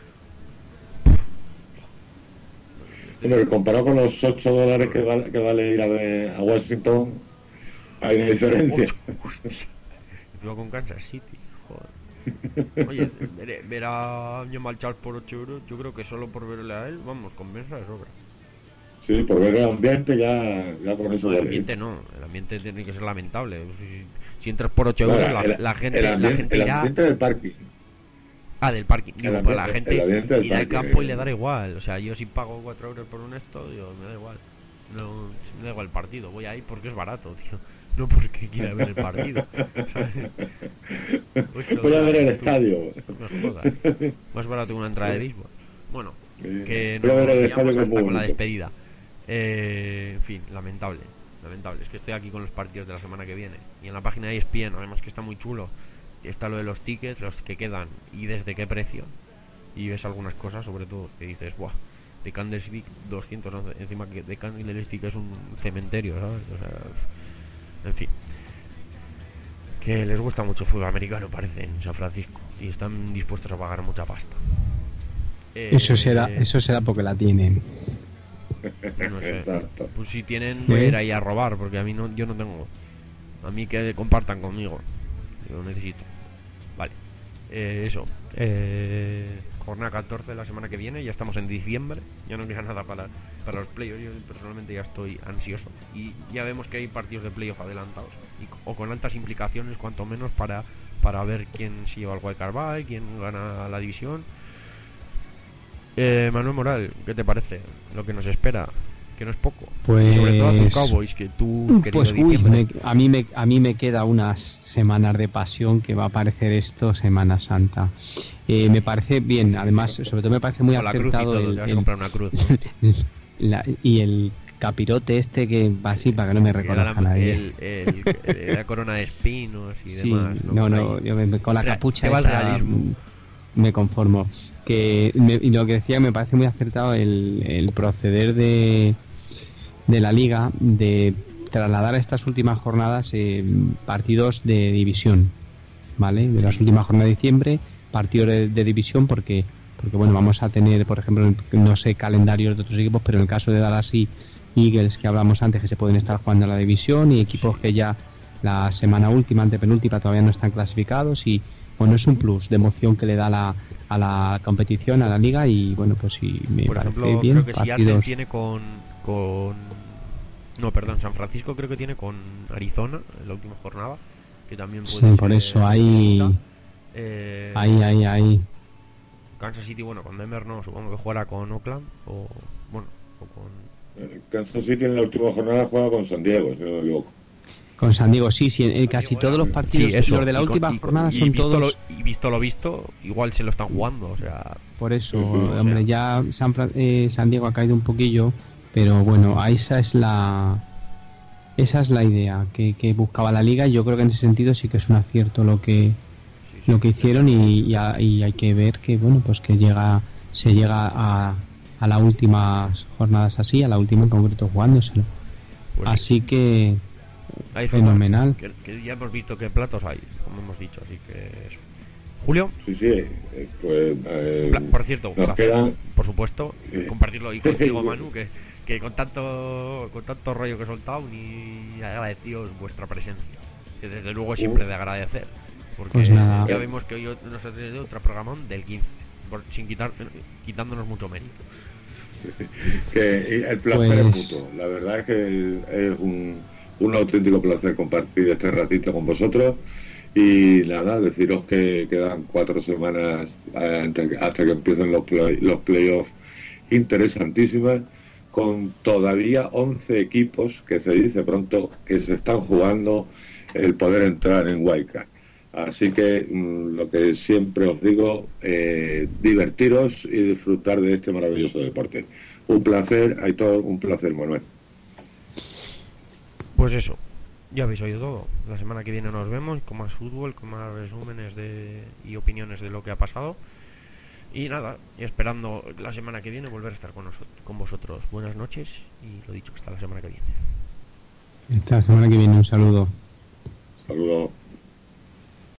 Hombre, comparado con los ocho dólares que, va- que vale ir a, a Washington, hay una diferencia. Hostia. Encima con Kansas City, joder. Oye, ver, ver a Jamal Charles por ocho euros, yo creo que solo por verle a él, vamos, compensa de sobra. Sí, por ver el ambiente ya, ya con eso El vale. ambiente no, el ambiente tiene que ser lamentable. Si, si entras por ocho Bueno, euros, la, el- la gente, el la ambiente, gente el irá. ambiente del parking. Ah, del parking. Digo, el pues la ambiente- gente el ambiente del irá al parking, campo y eh. le dará igual. O sea, yo si pago cuatro euros por un esto, digo, me da igual. No, me da igual el partido. Voy ahí porque es barato, tío. No porque quiera ver el partido. ¿Sabes? Ocho Voy a ver el dólares, tú. estadio. No me jodas. Más barato que una entrada de béisbol. Bueno, Sí. que Voy a nos ver el liamos estadio que es hasta muy con la bonito. despedida. Eh, en fin, lamentable. Lamentable. Es que estoy aquí con los partidos de la semana que viene. Y en la página de E S P N, además que está muy chulo. Está lo de los tickets, los que quedan y desde qué precio. Y ves algunas cosas, sobre todo, que dices, buah, de Candlestick doscientos once. Encima que de Candlestick es un cementerio, ¿sabes? O sea, en fin. Que les gusta mucho el fútbol americano, parece, en San Francisco. Y están dispuestos a pagar mucha pasta. Eh, Eso será, eso será porque la tienen. No sé. Exacto. Pues si tienen, voy a ir ahí a robar, porque a mí no, yo no tengo. A mí que compartan conmigo. Yo necesito. Vale. Eh, eso. Eh, jornada catorce la semana que viene. Ya estamos en diciembre. Ya no queda nada para, para los playoffs. Yo personalmente ya estoy ansioso. Y ya vemos que hay partidos de playoff adelantados. Y, o con altas implicaciones, cuanto menos, para, para ver quién se lleva el wildcard bye, quién gana la división. Eh, Manuel Moral, ¿qué te parece lo que nos espera? Que no es poco. Pues, y sobre todo a tus Cowboys, que tú, querido pues uy, diciembre... me, a, mí me, a mí me queda unas semanas de pasión que va a parecer esto Semana Santa. Eh, me parece bien, además, sobre todo me parece muy Con la cruz y acertado todo, el, te vas a el- comprar una cruz, ¿no? la- y el capirote este que va así para que no me Que reconozca era la, nadie. el, el- el- la corona de espinos y Sí, demás. no, no, Ahí. yo me- con la Re- capucha que va el esa, realismo. mm, me conformo. Que me- y lo que decía, me parece muy acertado el, el proceder de, de la liga de trasladar a estas últimas jornadas eh, partidos de división, ¿vale? De las últimas jornadas de diciembre, partidos de, de división, porque porque bueno, vamos a tener, por ejemplo, no sé, calendarios de otros equipos, pero en el caso de Dallas y Eagles, que hablamos antes, que se pueden estar jugando a la división, y equipos que ya la semana última, antepenúltima, todavía no están clasificados, y bueno, es un plus de emoción que le da la, a la competición, a la liga, y bueno, pues sí, me Por parece ejemplo, bien. creo que Seattle partidos... tiene con, con... No, perdón, San Francisco creo que tiene con Arizona en la última jornada, que también puede Sí, ser por eso hay... distinta. Eh, Ahí, ahí, ahí. Kansas City, bueno, con Denver no, supongo que jugará con Oakland o... Bueno, o con... Eh, Kansas City en la última jornada juega con San Diego, si no me equivoco. Con San Diego, sí, sí, en casi todos los partidos, Sí, eso. los de la Y con- última y- jornada y son visto todos... Lo, y visto lo visto, igual se lo están jugando, o sea... Por eso, Sí, sí, o hombre, sea. ya San, Fran- eh, San Diego ha caído un poquillo, pero bueno, a esa es la esa es la idea que, que buscaba la liga, y yo creo que en ese sentido sí que es un acierto lo que sí, sí. lo que hicieron, y, y, a- y hay que ver que bueno, pues que llega se llega a, a las últimas jornadas así, a la última en concreto jugándoselo. Pues sí, Así que ahí fue, fenomenal. que, que ya hemos visto qué platos hay, como hemos dicho, así que eso. Julio, Sí, sí, eh, pues... eh, pla- por cierto, un nos placer, quedan- por supuesto, Eh. compartirlo y contigo, Manu, que, que con tanto con tanto rollo que he soltado, ni agradecidos vuestra presencia, que desde luego es siempre de agradecer, porque Pues nada. ya vimos que hoy nos ha traído otro programón del quince, por, sin quitar quitándonos mucho mérito. que el placer Pues- es mutuo. La verdad es que es un, un auténtico placer compartir este ratito con vosotros. Y nada, deciros que quedan cuatro semanas eh, hasta, que, hasta que empiecen los, play, los playoffs interesantísimas, con todavía once equipos, que se dice pronto, que se están jugando el poder entrar en Wildcard. Así que mmm, lo que siempre os digo, eh, divertiros y disfrutar de este maravilloso deporte. Un placer, Aitor, un placer, Manuel. Pues eso, ya habéis oído todo. La semana que viene nos vemos con más fútbol, con más resúmenes de, y opiniones de lo que ha pasado. Y nada, y esperando la semana que viene volver a estar con, nosotros, con vosotros. Buenas noches y lo dicho, hasta la semana que viene. Hasta la semana que viene, un saludo. Saludos.